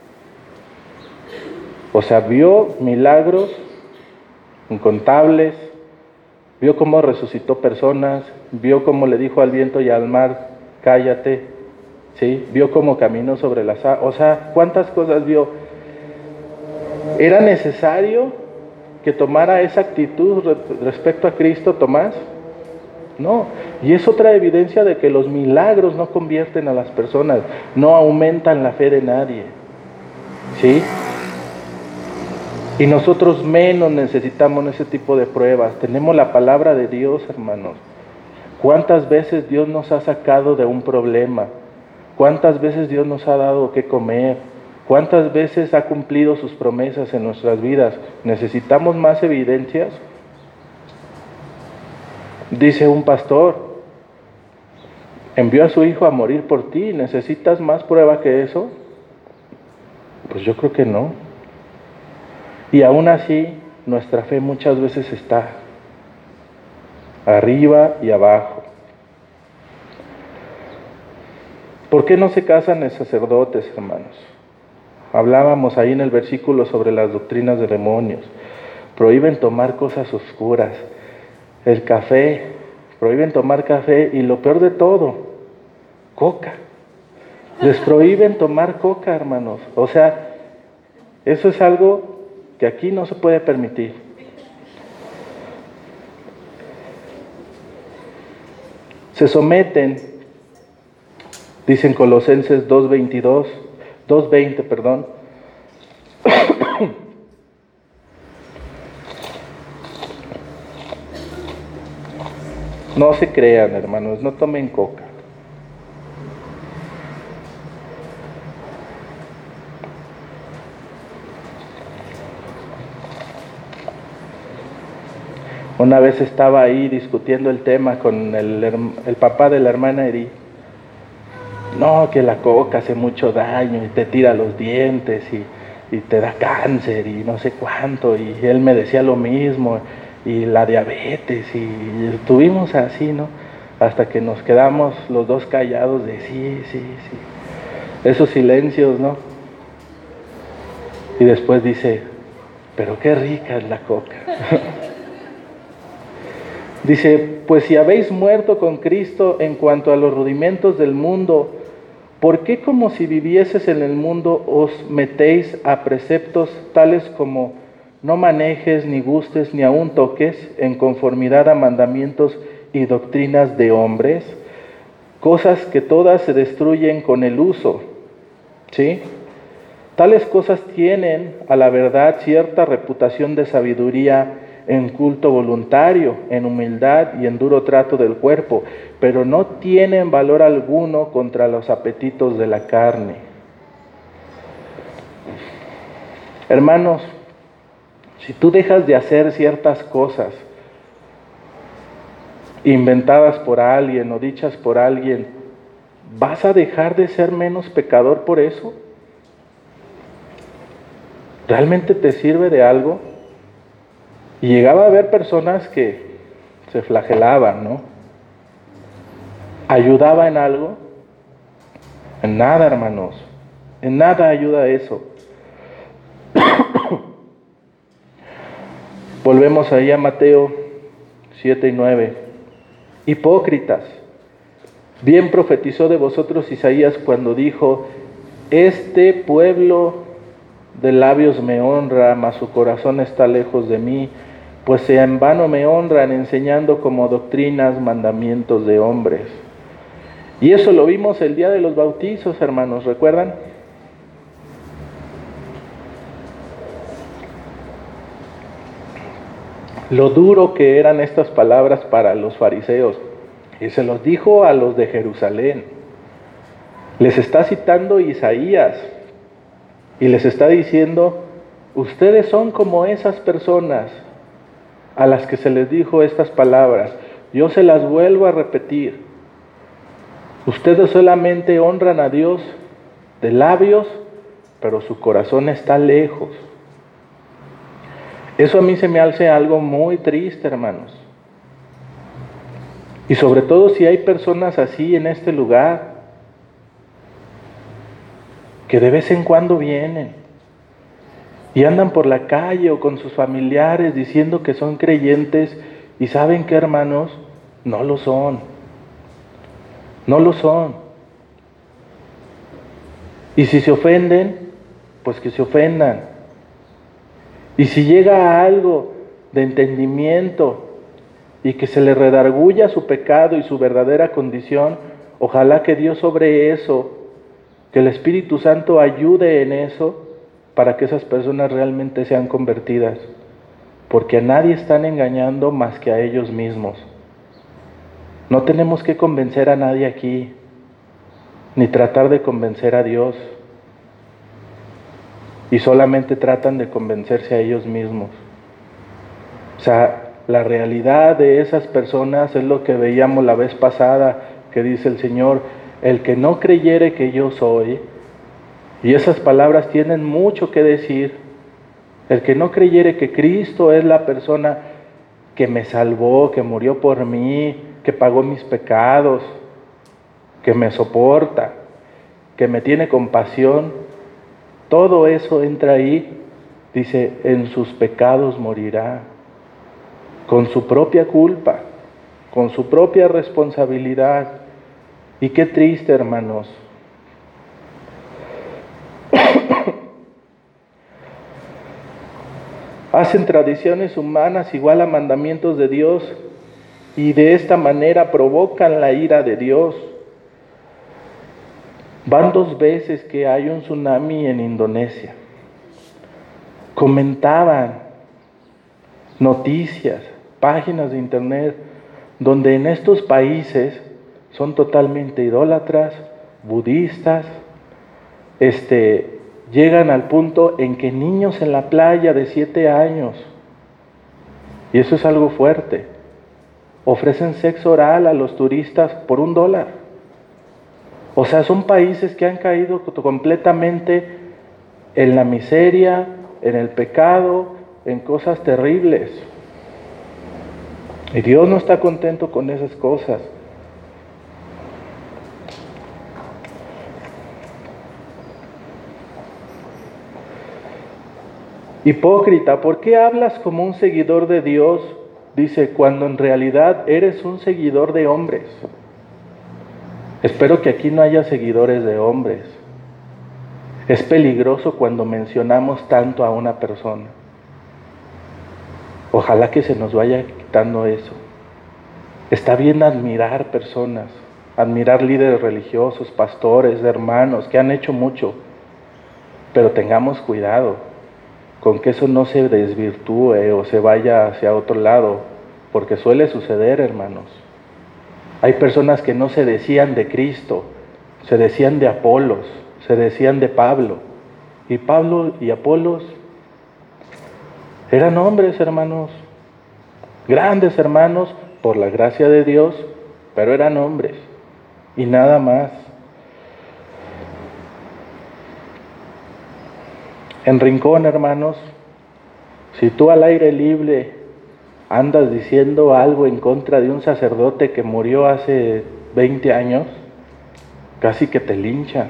[SPEAKER 1] O sea, vio milagros incontables, vio cómo resucitó personas, vio cómo le dijo al viento y al mar, cállate, ¿sí? Vio cómo caminó sobre las aguas, o sea, ¿cuántas cosas vio? ¿Era necesario que tomara esa actitud respecto a Cristo, Tomás? No, y es otra evidencia de que los milagros no convierten a las personas, no aumentan la fe de nadie, ¿sí? Y nosotros menos necesitamos ese tipo de pruebas. Tenemos la palabra de Dios, hermanos. ¿Cuántas veces Dios nos ha sacado de un problema? ¿Cuántas veces Dios nos ha dado qué comer? ¿Cuántas veces ha cumplido sus promesas en nuestras vidas? ¿Necesitamos más evidencias? Dice un pastor, envió a su hijo a morir por ti. ¿Necesitas más prueba que eso? Pues yo creo que no. Y aún así, nuestra fe muchas veces está arriba y abajo. ¿Por qué no se casan los sacerdotes, hermanos? Hablábamos ahí en el versículo sobre las doctrinas de demonios. Prohíben tomar cosas oscuras. El café, prohíben tomar café y lo peor de todo, coca. Les prohíben tomar coca, hermanos. O sea, eso es algo que aquí no se puede permitir. Se someten, dicen Colosenses dos veintidós, dos veinte, perdón. No se crean, hermanos, no tomen coca. Una vez estaba ahí discutiendo el tema con el, el papá de la hermana Eri. No, que la coca hace mucho daño y te tira los dientes y, y te da cáncer y no sé cuánto. Y él me decía lo mismo, y la diabetes, y estuvimos así, ¿no? Hasta que nos quedamos los dos callados de sí, sí, sí. Esos silencios, ¿no? Y después dice, pero qué rica es la coca. Dice, pues si habéis muerto con Cristo en cuanto a los rudimentos del mundo, ¿por qué como si vivieses en el mundo os metéis a preceptos tales como no manejes, ni gustes, ni aun toques, en conformidad a mandamientos y doctrinas de hombres? Cosas que todas se destruyen con el uso, ¿sí? Tales cosas tienen, a la verdad, cierta reputación de sabiduría en culto voluntario, en humildad y en duro trato del cuerpo, pero no tienen valor alguno contra los apetitos de la carne. Hermanos, si tú dejas de hacer ciertas cosas inventadas por alguien o dichas por alguien, ¿vas a dejar de ser menos pecador por eso? ¿Realmente te sirve de algo? Y llegaba a haber personas que se flagelaban, ¿no? ¿Ayudaba en algo? En nada, hermanos. En nada ayuda eso. Volvemos ahí a Mateo siete y nueve. Hipócritas, bien profetizó de vosotros Isaías cuando dijo, este pueblo de labios me honra, mas su corazón está lejos de mí, pues en vano me honran enseñando como doctrinas mandamientos de hombres. Y eso lo vimos el día de los bautizos, hermanos, ¿recuerdan? Lo duro que eran estas palabras para los fariseos. Y se los dijo a los de Jerusalén. Les está citando Isaías. Y les está diciendo, ustedes son como esas personas a las que se les dijo estas palabras. Yo se las vuelvo a repetir. Ustedes solamente honran a Dios de labios, pero su corazón está lejos. Eso a mí se me hace algo muy triste, hermanos. Y sobre todo si hay personas así en este lugar, que de vez en cuando vienen y andan por la calle o con sus familiares diciendo que son creyentes y saben que, hermanos, no lo son. No lo son. Y si se ofenden, pues que se ofendan. Y si llega a algo de entendimiento y que se le redarguya su pecado y su verdadera condición, ojalá que Dios sobre eso, que el Espíritu Santo ayude en eso para que esas personas realmente sean convertidas, porque a nadie están engañando más que a ellos mismos. No tenemos que convencer a nadie aquí, ni tratar de convencer a Dios. Y solamente tratan de convencerse a ellos mismos. O sea, la realidad de esas personas es lo que veíamos la vez pasada, que dice el Señor, el que no creyere que yo soy, y esas palabras tienen mucho que decir, el que no creyere que Cristo es la persona que me salvó, que murió por mí, que pagó mis pecados, que me soporta, que me tiene compasión, todo eso entra ahí, dice, en sus pecados morirá, con su propia culpa, con su propia responsabilidad. Y qué triste, hermanos. Hacen tradiciones humanas igual a mandamientos de Dios y de esta manera provocan la ira de Dios. Van dos veces que hay un tsunami en Indonesia. Comentaban noticias, páginas de internet, donde en estos países son totalmente idólatras, budistas, este, llegan al punto en que niños en la playa de siete años Y eso es algo fuerte. Ofrecen sexo oral a los turistas por un dólar. O sea, son países que han caído completamente en la miseria, en el pecado, en cosas terribles. Y Dios no está contento con esas cosas. Hipócrita, ¿por qué hablas como un seguidor de Dios? Dice, cuando en realidad eres un seguidor de hombres. Espero que aquí no haya seguidores de hombres. Es peligroso cuando mencionamos tanto a una persona. Ojalá que se nos vaya quitando eso. Está bien admirar personas, admirar líderes religiosos, pastores, hermanos, que han hecho mucho. Pero tengamos cuidado con que eso no se desvirtúe o se vaya hacia otro lado, porque suele suceder, hermanos. Hay personas que no se decían de Cristo, se decían de Apolos, se decían de Pablo. Y Pablo y Apolos eran hombres, hermanos, grandes hermanos, por la gracia de Dios, pero eran hombres, y nada más. En Rincón, hermanos, si tú al aire libre andas diciendo algo en contra de un sacerdote que murió hace veinte años, casi que te linchan.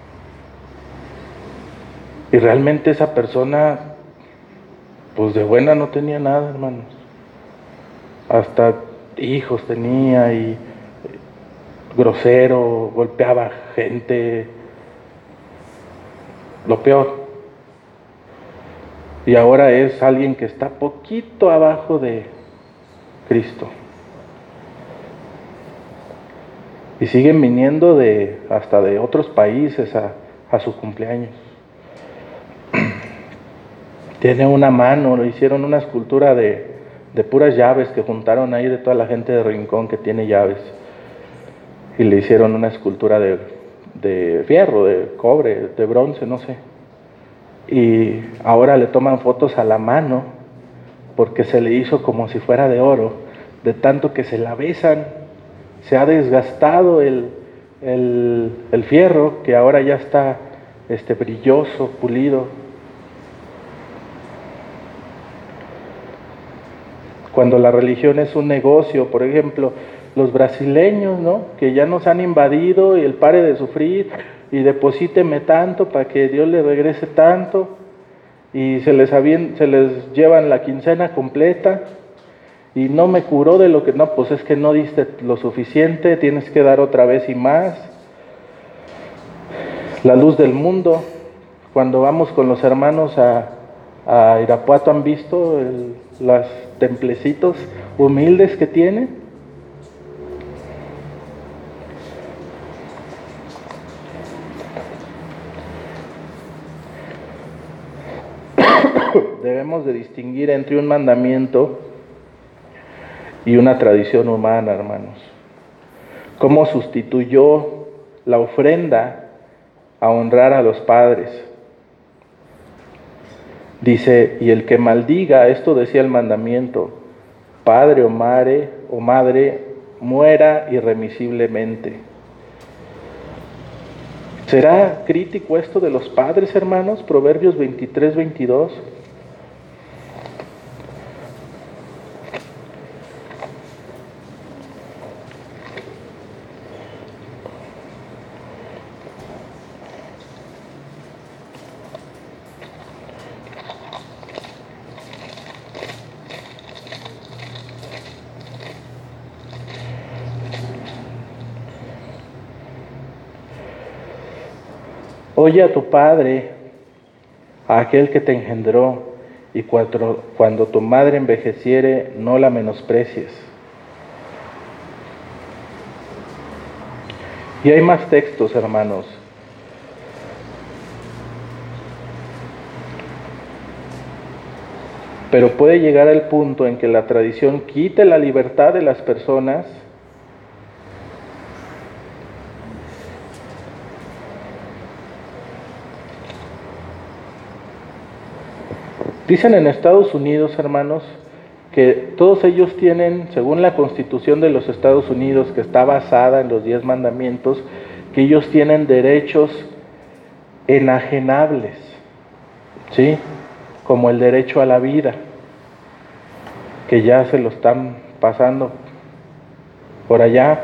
[SPEAKER 1] Y realmente esa persona, pues de buena no tenía nada, hermanos. Hasta hijos tenía y grosero, golpeaba gente, lo peor. Y ahora es alguien que está poquito abajo de Cristo. Y siguen viniendo de hasta de otros países a, a su cumpleaños. Tiene una mano, le hicieron una escultura de, de puras llaves que juntaron ahí de toda la gente de Rincón que tiene llaves. Y le hicieron una escultura de, de fierro, de cobre, de bronce, no sé. Y ahora le toman fotos a la mano porque se le hizo como si fuera de oro, de tanto que se la besan. Se ha desgastado el, el, el fierro, que ahora ya está este, brilloso, pulido. Cuando la religión es un negocio, por ejemplo, los brasileños, ¿no?, que ya nos han invadido, y el pare de sufrir, y deposíteme tanto para que Dios le regrese tanto, y se les, avien, se les llevan la quincena completa, y no me curó de lo que, no, pues es que no diste lo suficiente, tienes que dar otra vez y más. La luz del mundo, cuando vamos con los hermanos a, a Irapuato, ¿han visto el, los templecitos humildes que tiene? Debemos de distinguir entre un mandamiento y una tradición humana, hermanos. ¿Cómo sustituyó la ofrenda a honrar a los padres? Dice, y el que maldiga, esto decía el mandamiento, padre o madre, o madre, muera irremisiblemente. ¿Será crítico esto de los padres, hermanos? Proverbios veintitrés, veintidós. Oye a tu padre, a aquel que te engendró, y cuando, cuando tu madre envejeciere, no la menosprecies. Y hay más textos, hermanos. Pero puede llegar al punto en que la tradición quite la libertad de las personas Dicen en Estados Unidos, hermanos, que todos ellos tienen, según la Constitución de los Estados Unidos, que está basada en los diez mandamientos, que ellos tienen derechos enajenables, ¿sí? Como el derecho a la vida, que ya se lo están pasando por allá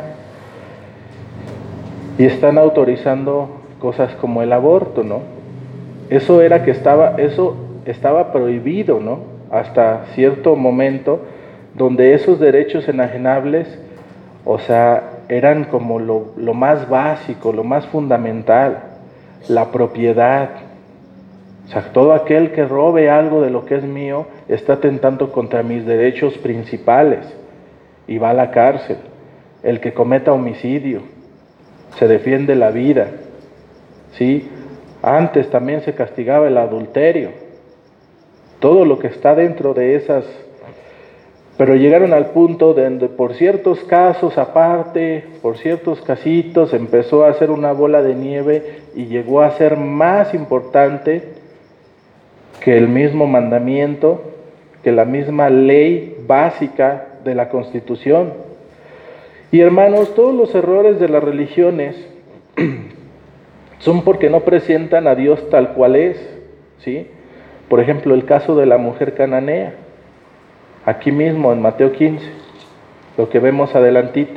[SPEAKER 1] y están autorizando cosas como el aborto, ¿no? Eso era que estaba, eso estaba prohibido, ¿no? Hasta cierto momento, donde esos derechos enajenables, o sea, eran como lo, lo más básico, lo más fundamental, la propiedad. O sea, todo aquel que robe algo de lo que es mío está atentando contra mis derechos principales y va a la cárcel. El que cometa homicidio, se defiende la vida, ¿sí? Antes también se castigaba el adulterio, todo lo que está dentro de esas, pero llegaron al punto donde por ciertos casos aparte, por ciertos casitos, empezó a hacer una bola de nieve y llegó a ser más importante que el mismo mandamiento, que la misma ley básica de la Constitución. Y hermanos, todos los errores de las religiones son porque no presentan a Dios tal cual es, ¿sí? Por ejemplo, el caso de la mujer cananea, aquí mismo en Mateo quince, lo que vemos adelantito.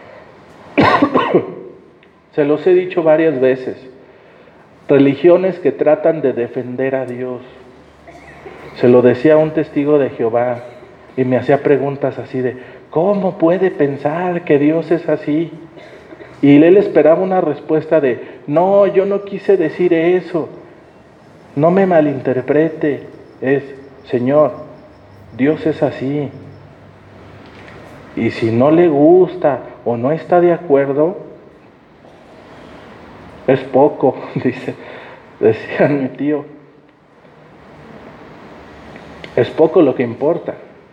[SPEAKER 1] Se los he dicho varias veces, religiones que tratan de defender a Dios. Se lo decía un testigo de Jehová y me hacía preguntas así de, ¿cómo puede pensar que Dios es así? Y él esperaba una respuesta de, no, yo no quise decir eso, no me malinterprete, es, Señor, Dios es así. Y si no le gusta o no está de acuerdo, es poco, dice, decía mi tío. Es poco lo que importa.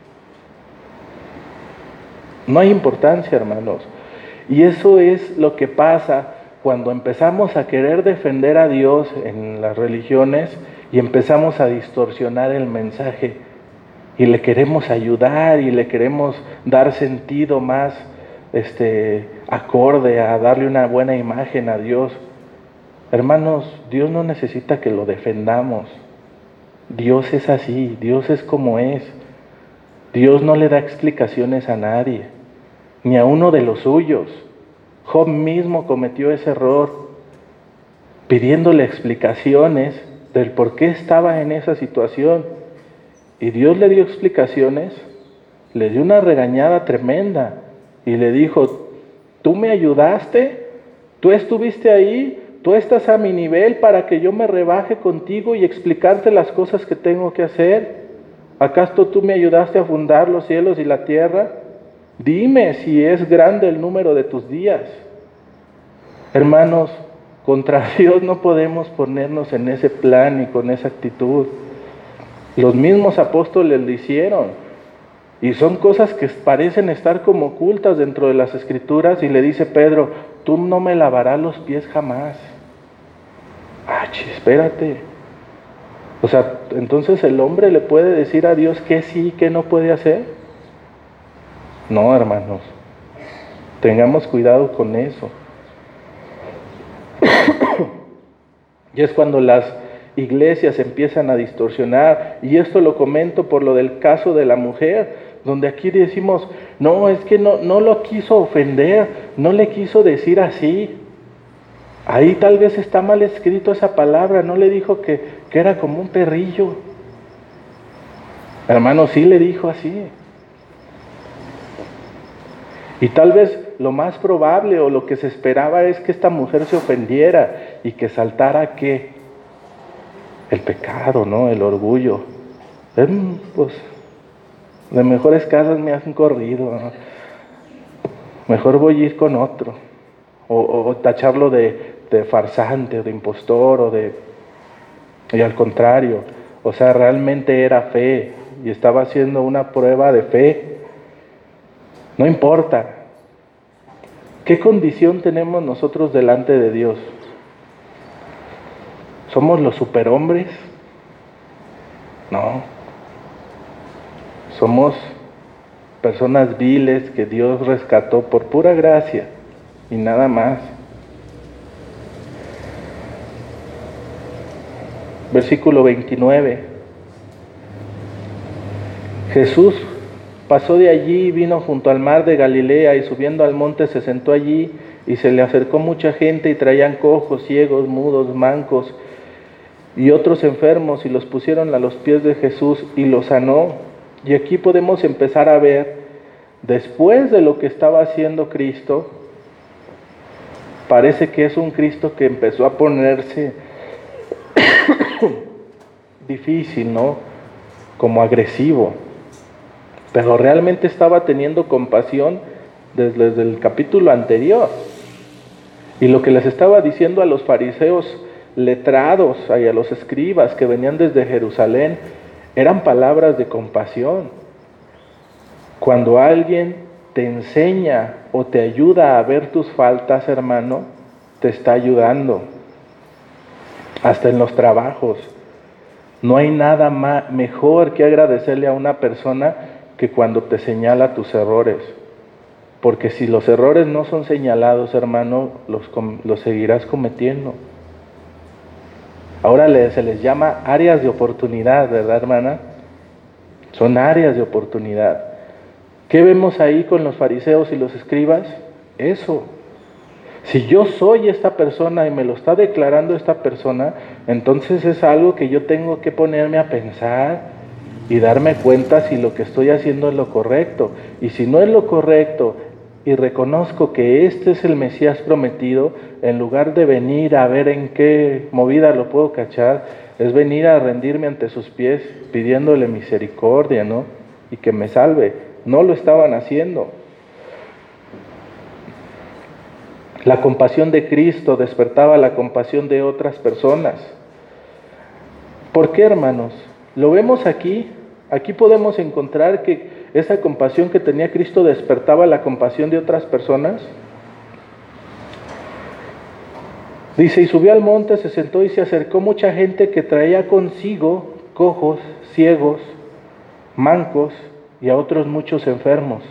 [SPEAKER 1] No hay importancia, hermanos. Y eso es lo que pasa cuando empezamos a querer defender a Dios en las religiones y empezamos a distorsionar el mensaje y le queremos ayudar y le queremos dar sentido más este, acorde a darle una buena imagen a Dios. Hermanos, Dios no necesita que lo defendamos. Dios es así, Dios es como es. Dios no le da explicaciones a nadie, ni a uno de los suyos. Job mismo cometió ese error, pidiéndole explicaciones del por qué estaba en esa situación. Y Dios le dio explicaciones, le dio una regañada tremenda y le dijo, tú me ayudaste, tú estuviste ahí, tú estás a mi nivel para que yo me rebaje contigo y explicarte las cosas que tengo que hacer. ¿Acaso tú me ayudaste a fundar los cielos y la tierra? Dime si es grande el número de tus días. Hermanos, contra Dios no podemos ponernos en ese plan y con esa actitud. Los mismos apóstoles lo hicieron. Y son cosas que parecen estar como ocultas dentro de las Escrituras. Y le dice Pedro, tú no me lavarás los pies jamás. Ah, espérate. O sea, entonces el hombre le puede decir a Dios que sí y que no puede hacer. No, hermanos, tengamos cuidado con eso. Y es cuando las iglesias empiezan a distorsionar, y esto lo comento por lo del caso de la mujer, donde aquí decimos, no, es que no, no lo quiso ofender, no le quiso decir así. Ahí tal vez está mal escrito esa palabra, no le dijo que, que era como un perrillo. Hermano, sí le dijo así. Y tal vez lo más probable o lo que se esperaba es que esta mujer se ofendiera y que saltara ¿qué? El pecado, ¿no? El orgullo. Eh, pues, de mejores casas me hacen corrido, ¿no? Mejor voy a ir con otro. O, o, o tacharlo de, de farsante, o de impostor, o de... Y al contrario, o sea, realmente era fe y estaba haciendo una prueba de fe. No importa. ¿Qué condición tenemos nosotros delante de Dios? ¿Somos los superhombres? No. Somos personas viles que Dios rescató por pura gracia y nada más. Versículo veintinueve. Jesús pasó de allí y vino junto al mar de Galilea, y subiendo al monte se sentó allí, y se le acercó mucha gente, y traían cojos, ciegos, mudos, mancos y otros enfermos, y los pusieron a los pies de Jesús y los sanó. Y aquí podemos empezar a ver, después de lo que estaba haciendo Cristo, parece que es un Cristo que empezó a ponerse difícil, ¿no? Como agresivo. Pero realmente estaba teniendo compasión desde, desde el capítulo anterior. Y lo que les estaba diciendo a los fariseos letrados y a los escribas que venían desde Jerusalén eran palabras de compasión. Cuando alguien te enseña o te ayuda a ver tus faltas, hermano, te está ayudando. Hasta en los trabajos. No hay nada más, mejor que agradecerle a una persona que cuando te señala tus errores. Porque si los errores no son señalados, hermano, los, los seguirás cometiendo. Ahora le, se les llama áreas de oportunidad, ¿verdad, hermana? Son áreas de oportunidad. ¿Qué vemos ahí con los fariseos y los escribas? Eso. Si yo soy esta persona y me lo está declarando esta persona, entonces es algo que yo tengo que ponerme a pensar y darme cuenta si lo que estoy haciendo es lo correcto. Y si no es lo correcto y reconozco que este es el Mesías prometido, en lugar de venir a ver en qué movida lo puedo cachar, es venir a rendirme ante sus pies pidiéndole misericordia, ¿no? Y que me salve. No lo estaban haciendo. La compasión de Cristo despertaba la compasión de otras personas. ¿Por qué, hermanos? Lo vemos aquí. Aquí podemos encontrar que esa compasión que tenía Cristo despertaba la compasión de otras personas. Dice, y subió al monte, se sentó y se acercó mucha gente que traía consigo cojos, ciegos, mancos y a otros muchos enfermos.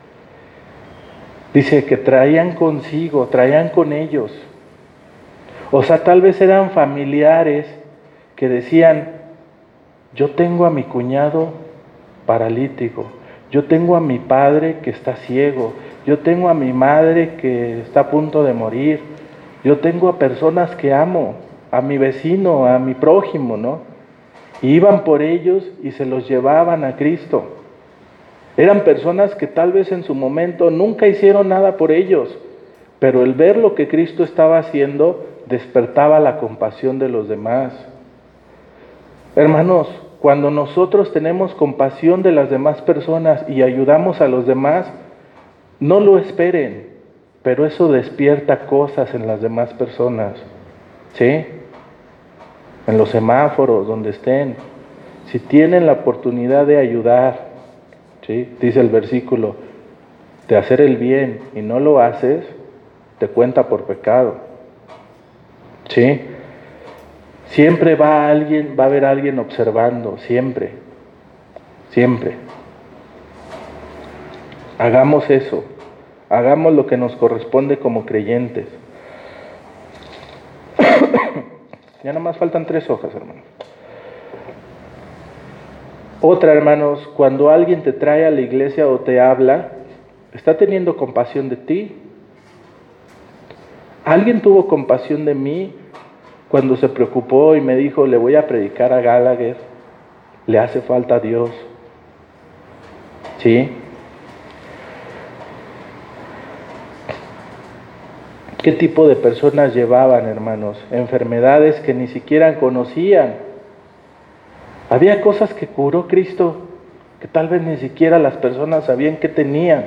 [SPEAKER 1] Dice que traían consigo, traían con ellos. O sea, tal vez eran familiares que decían, yo tengo a mi cuñado paralítico, yo tengo a mi padre que está ciego, yo tengo a mi madre que está a punto de morir, yo tengo a personas que amo, a mi vecino, a mi prójimo, ¿no? Y iban por ellos y se los llevaban a Cristo. Eran personas que tal vez en su momento nunca hicieron nada por ellos, pero el ver lo que Cristo estaba haciendo despertaba la compasión de los demás. Hermanos, cuando nosotros tenemos compasión de las demás personas y ayudamos a los demás, no lo esperen, pero eso despierta cosas en las demás personas, ¿sí? En los semáforos, donde estén, si tienen la oportunidad de ayudar, ¿sí? Dice el versículo, de hacer el bien y no lo haces, te cuenta por pecado, ¿sí? Siempre va alguien, va a haber alguien observando, siempre, siempre. Hagamos eso, hagamos lo que nos corresponde como creyentes. Ya nomás faltan tres hojas, hermanos. Otra, hermanos, cuando alguien te trae a la iglesia o te habla, ¿está teniendo compasión de ti? ¿Alguien tuvo compasión de mí cuando se preocupó y me dijo, le voy a predicar a Gallagher, le hace falta a Dios? ¿Sí? ¿Qué tipo de personas llevaban, hermanos? Enfermedades que ni siquiera conocían. Había cosas que curó Cristo que tal vez ni siquiera las personas sabían que tenían.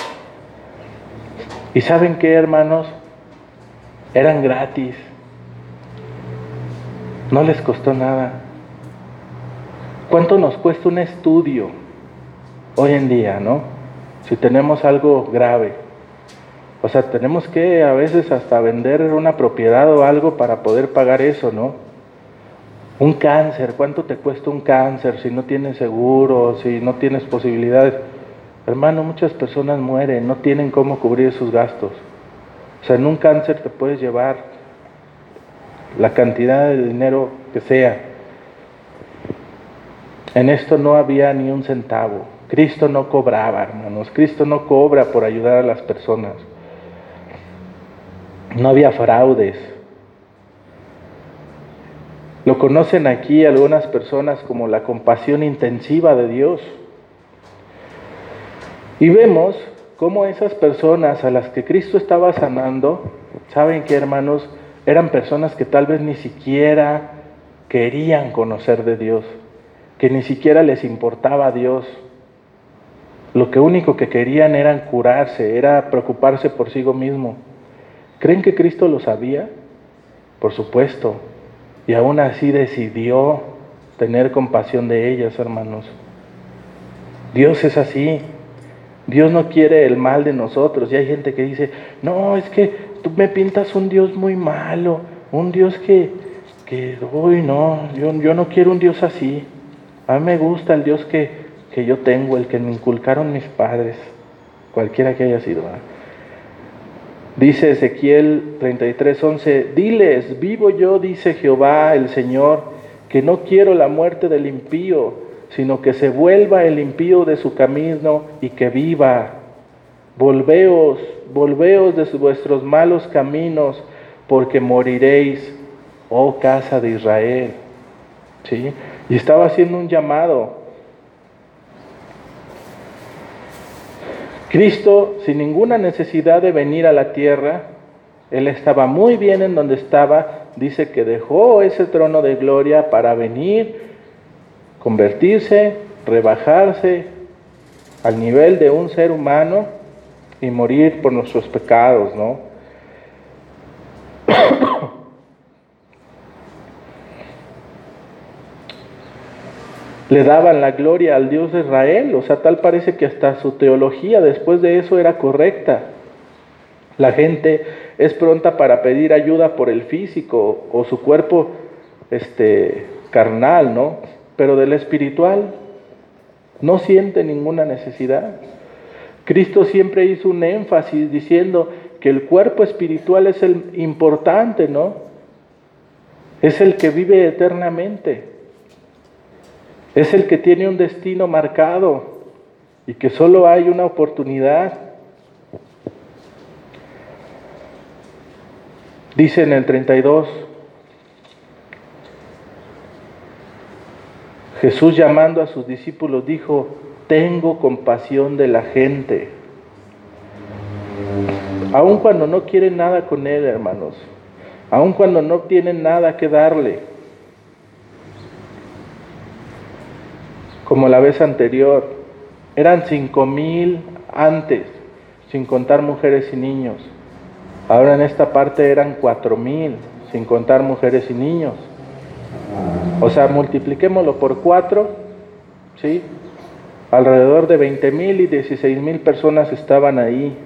[SPEAKER 1] ¿Y saben qué, hermanos? Eran gratis. No les costó nada. ¿Cuánto nos cuesta un estudio hoy en día, no? Si tenemos algo grave. O sea, tenemos que a veces hasta vender una propiedad o algo para poder pagar eso, ¿no? Un cáncer, ¿cuánto te cuesta un cáncer si no tienes seguro, si no tienes posibilidades? Hermano, muchas personas mueren, no tienen cómo cubrir sus gastos. O sea, en un cáncer te puedes llevar la cantidad de dinero que sea. En esto no había ni un centavo. Cristo no cobraba, hermanos. Cristo no cobra por ayudar a las personas. No había fraudes. Lo conocen aquí algunas personas como la compasión intensiva de Dios. Y vemos cómo esas personas a las que Cristo estaba sanando, ¿saben qué, hermanos? Eran personas que tal vez ni siquiera querían conocer de Dios, que ni siquiera les importaba a Dios. Lo que único que querían era curarse, era preocuparse por sí mismo. ¿Creen que Cristo lo sabía? Por supuesto. Y aún así decidió tener compasión de ellas, hermanos. Dios es así. Dios no quiere el mal de nosotros. Y hay gente que dice, no, es que tú me pintas un Dios muy malo, un Dios que, que uy, no, yo, yo no quiero un Dios así. A mí me gusta el Dios que, que yo tengo, el que me inculcaron mis padres, cualquiera que haya sido. ¿eh? Dice Ezequiel treinta y tres, once, diles, vivo yo, dice Jehová el Señor, que no quiero la muerte del impío, sino que se vuelva el impío de su camino y que viva. Volveos, volveos de vuestros malos caminos, porque moriréis, oh casa de Israel. ¿Sí? Y estaba haciendo un llamado. Cristo, sin ninguna necesidad de venir a la tierra, Él estaba muy bien en donde estaba. Dice que dejó ese trono de gloria para venir, convertirse, rebajarse al nivel de un ser humano y morir por nuestros pecados, ¿no? Le daban la gloria al Dios de Israel, o sea, tal parece que hasta su teología después de eso era correcta. La gente es pronta para pedir ayuda por el físico o su cuerpo este, carnal, ¿no? Pero del espiritual no siente ninguna necesidad. Cristo siempre hizo un énfasis diciendo que el cuerpo espiritual es el importante, ¿no? Es el que vive eternamente. Es el que tiene un destino marcado y que solo hay una oportunidad. Dice en el treinta y dos, Jesús llamando a sus discípulos dijo, tengo compasión de la gente. Aun cuando no quieren nada con Él, hermanos. Aun cuando no tienen nada que darle. Como la vez anterior, eran cinco mil antes, sin contar mujeres y niños. Ahora en esta parte eran cuatro mil, sin contar mujeres y niños. O sea, multipliquémoslo por cuatro, ¿sí? Alrededor de veinte mil y dieciséis mil personas estaban ahí.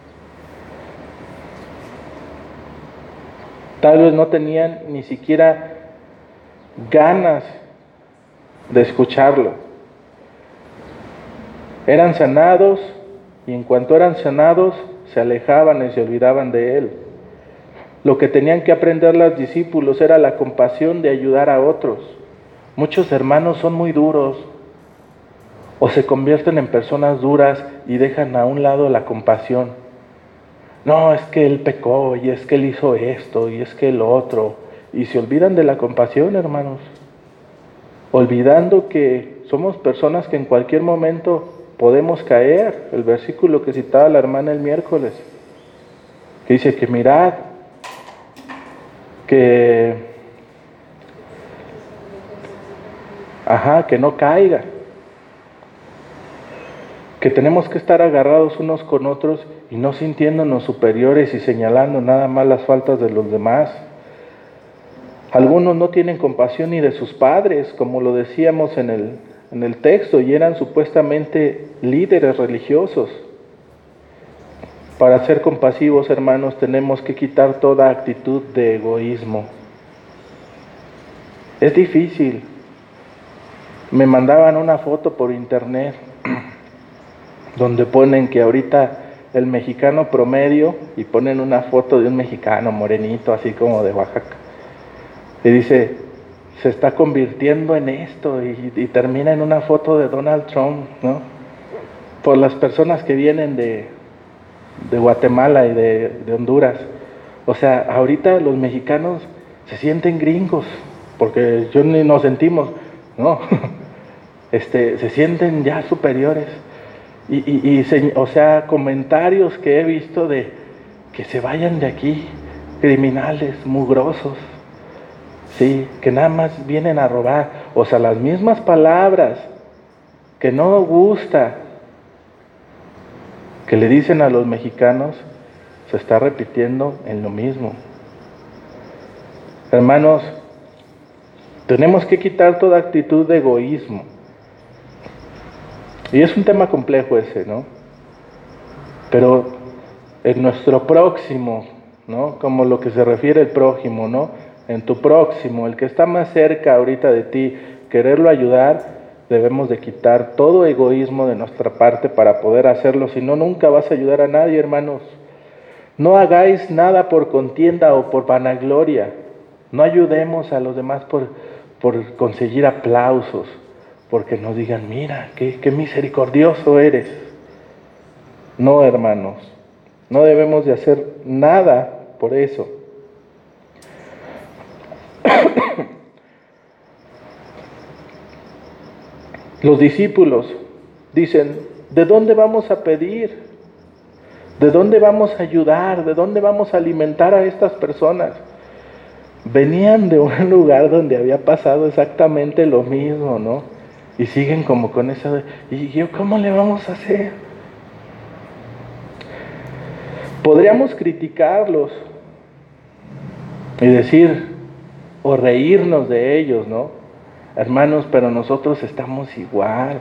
[SPEAKER 1] Tal vez no tenían ni siquiera ganas de escucharlo. Eran sanados y en cuanto eran sanados se alejaban y se olvidaban de Él. Lo que tenían que aprender los discípulos era la compasión de ayudar a otros. Muchos hermanos son muy duros o se convierten en personas duras y dejan a un lado la compasión. No, es que Él pecó y es que Él hizo esto y es que el otro. Y se olvidan de la compasión, hermanos. Olvidando que somos personas que en cualquier momento podemos caer. El versículo que citaba la hermana el miércoles, que dice que mirad, que, ajá, que no caiga, que tenemos que estar agarrados unos con otros y no sintiéndonos superiores y señalando nada más las faltas de los demás. Algunos no tienen compasión ni de sus padres, como lo decíamos en el en el texto, y eran supuestamente líderes religiosos. Para ser compasivos, hermanos, tenemos que quitar toda actitud de egoísmo. Es difícil. Me mandaban una foto por internet donde ponen que ahorita el mexicano promedio, y ponen una foto de un mexicano morenito, así como de Oaxaca, y dice, se está convirtiendo en esto, y, y termina en una foto de Donald Trump, ¿no? Por las personas que vienen de, de Guatemala y de, de Honduras. O sea, ahorita los mexicanos se sienten gringos, porque yo ni nos sentimos, no, este, se sienten ya superiores. Y, y, y se, o sea, comentarios que he visto de que se vayan de aquí, criminales, mugrosos, sí, que nada más vienen a robar. O sea, las mismas palabras que no gusta que le dicen a los mexicanos, se está repitiendo en lo mismo. Hermanos, tenemos que quitar toda actitud de egoísmo. Y es un tema complejo ese, ¿no? Pero en nuestro próximo, ¿no? Como lo que se refiere el prójimo, ¿no? En tu próximo, el que está más cerca ahorita de ti, quererlo ayudar, debemos de quitar todo egoísmo de nuestra parte para poder hacerlo, si no, nunca vas a ayudar a nadie, hermanos. No hagáis nada por contienda o por vanagloria. No ayudemos a los demás por, por conseguir aplausos, porque nos digan, mira, qué, qué misericordioso eres. No, hermanos, no debemos de hacer nada por eso. Los discípulos dicen, ¿de dónde vamos a pedir? ¿De dónde vamos a ayudar? ¿De dónde vamos a alimentar a estas personas? Venían de un lugar donde había pasado exactamente lo mismo, ¿no? Y siguen como con esa... ¿Y yo cómo le vamos a hacer? Podríamos criticarlos y decir, o reírnos de ellos, ¿no? Hermanos, pero nosotros estamos igual.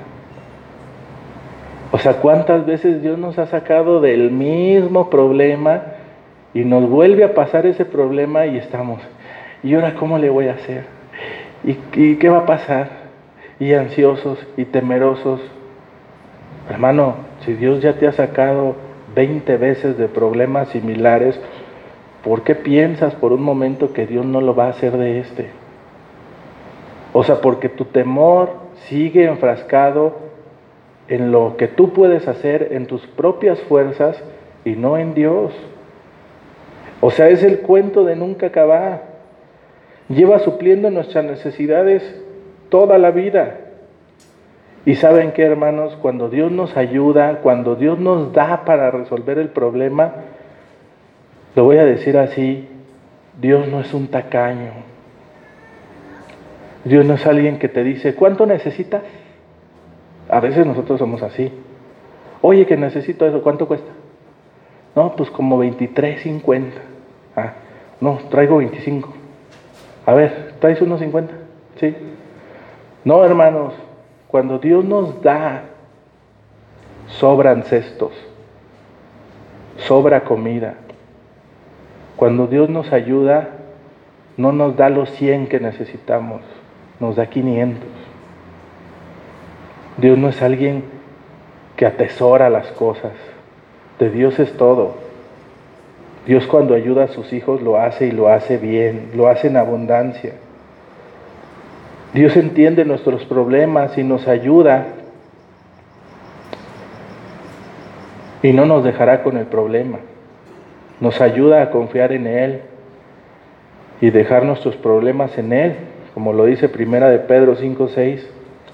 [SPEAKER 1] O sea, ¿cuántas veces Dios nos ha sacado del mismo problema y nos vuelve a pasar ese problema y estamos, ¿y ahora cómo le voy a hacer? ¿Y, y qué va a pasar? Y ansiosos y temerosos. Hermano, si Dios ya te ha sacado veinte veces de problemas similares, ¿por qué piensas por un momento que Dios no lo va a hacer de este? O sea, porque tu temor sigue enfrascado en lo que tú puedes hacer, en tus propias fuerzas y no en Dios. O sea, es el cuento de nunca acabar. Lleva supliendo nuestras necesidades toda la vida. Y ¿saben qué, hermanos? Cuando Dios nos ayuda, cuando Dios nos da para resolver el problema, lo voy a decir así, Dios no es un tacaño. Dios no es alguien que te dice, ¿cuánto necesitas? A veces nosotros somos así. Oye, que necesito eso, ¿cuánto cuesta? No, pues como veintitrés cincuenta. Ah, no, traigo veinticinco. A ver, ¿traes unos cincuenta? Sí. No, hermanos, cuando Dios nos da, sobran cestos, sobra comida. Cuando Dios nos ayuda, no nos da los cien que necesitamos, nos da quinientos. Dios no es alguien que atesora las cosas. De Dios es todo. Dios cuando ayuda a sus hijos lo hace y lo hace bien, lo hace en abundancia. Dios entiende nuestros problemas y nos ayuda y no nos dejará con el problema. Nos ayuda a confiar en Él y dejar nuestros problemas en Él, como lo dice Primera de Pedro cinco seis.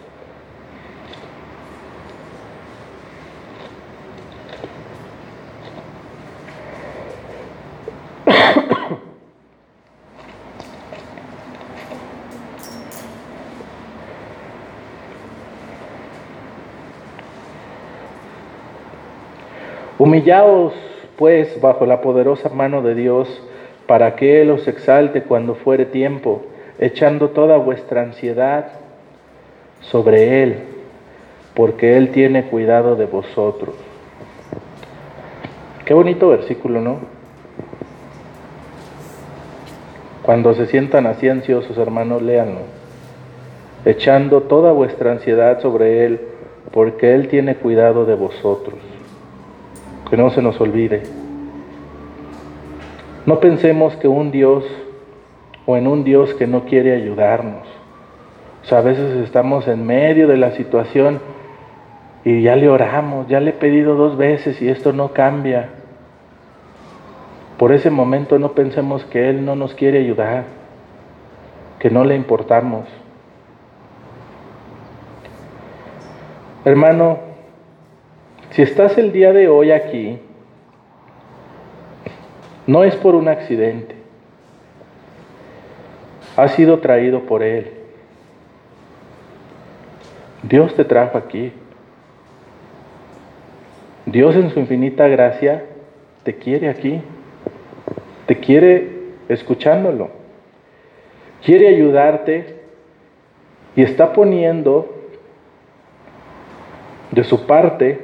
[SPEAKER 1] Humillaos, pues, bajo la poderosa mano de Dios, para que Él os exalte cuando fuere tiempo, echando toda vuestra ansiedad sobre Él, porque Él tiene cuidado de vosotros. Qué bonito versículo, ¿no? Cuando se sientan así ansiosos, hermanos, léanlo. Echando toda vuestra ansiedad sobre Él, porque Él tiene cuidado de vosotros. Que no se nos olvide. No pensemos que un Dios o en un Dios que no quiere ayudarnos. O sea, a veces estamos en medio de la situación y ya le oramos, ya le he pedido dos veces y esto no cambia. Por ese momento no pensemos que Él no nos quiere ayudar, que no le importamos. Hermano, si estás el día de hoy aquí, no es por un accidente. Has sido traído por Él. Dios te trajo aquí. Dios en su infinita gracia te quiere aquí. Te quiere escuchándolo. Quiere ayudarte y está poniendo de su parte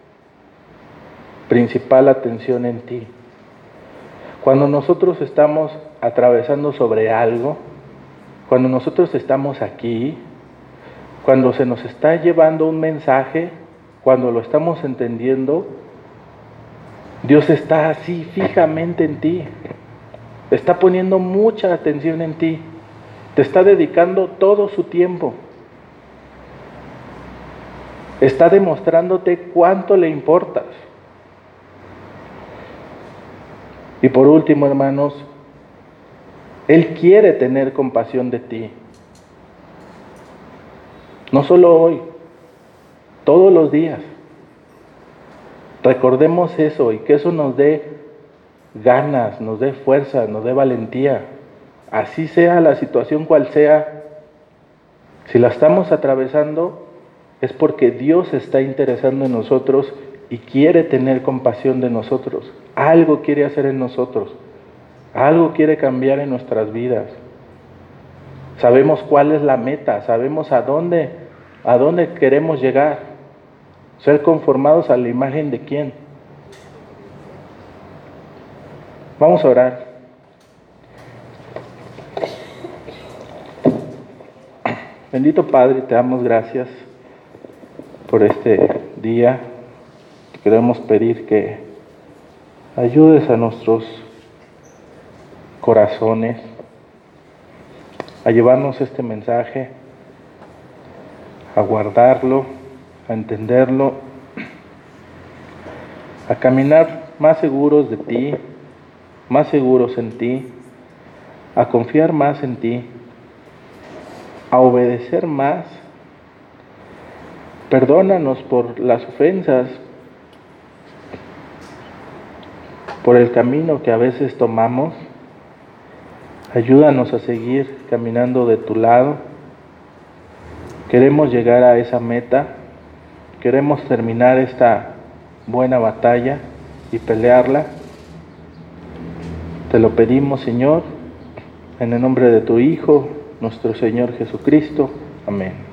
[SPEAKER 1] principal atención en ti. Cuando nosotros estamos atravesando sobre algo, cuando nosotros estamos aquí, cuando se nos está llevando un mensaje, cuando lo estamos entendiendo, Dios está así fijamente en ti. Está poniendo mucha atención en ti. Te está dedicando todo su tiempo. Está demostrándote cuánto le importas. Y por último, hermanos, Él quiere tener compasión de ti. No solo hoy, todos los días. Recordemos eso y que eso nos dé ganas, nos dé fuerza, nos dé valentía. Así sea la situación cual sea, si la estamos atravesando, es porque Dios se está interesando en nosotros y quiere tener compasión de nosotros. Algo quiere hacer en nosotros. Algo quiere cambiar en nuestras vidas. Sabemos cuál es la meta, sabemos a dónde, a dónde queremos llegar. Ser conformados a la imagen de quién. Vamos a orar. Bendito Padre, te damos gracias por este día. Te queremos pedir que ayudes a nuestros corazones a llevarnos este mensaje, a guardarlo, a entenderlo, a caminar más seguros de ti, más seguros en ti, a confiar más en ti, a obedecer más. Perdónanos por las ofensas, por el camino que a veces tomamos. Ayúdanos a seguir caminando de tu lado. Queremos llegar a esa meta. Queremos terminar esta buena batalla y pelearla. Te lo pedimos, Señor, en el nombre de tu Hijo, nuestro Señor Jesucristo. Amén.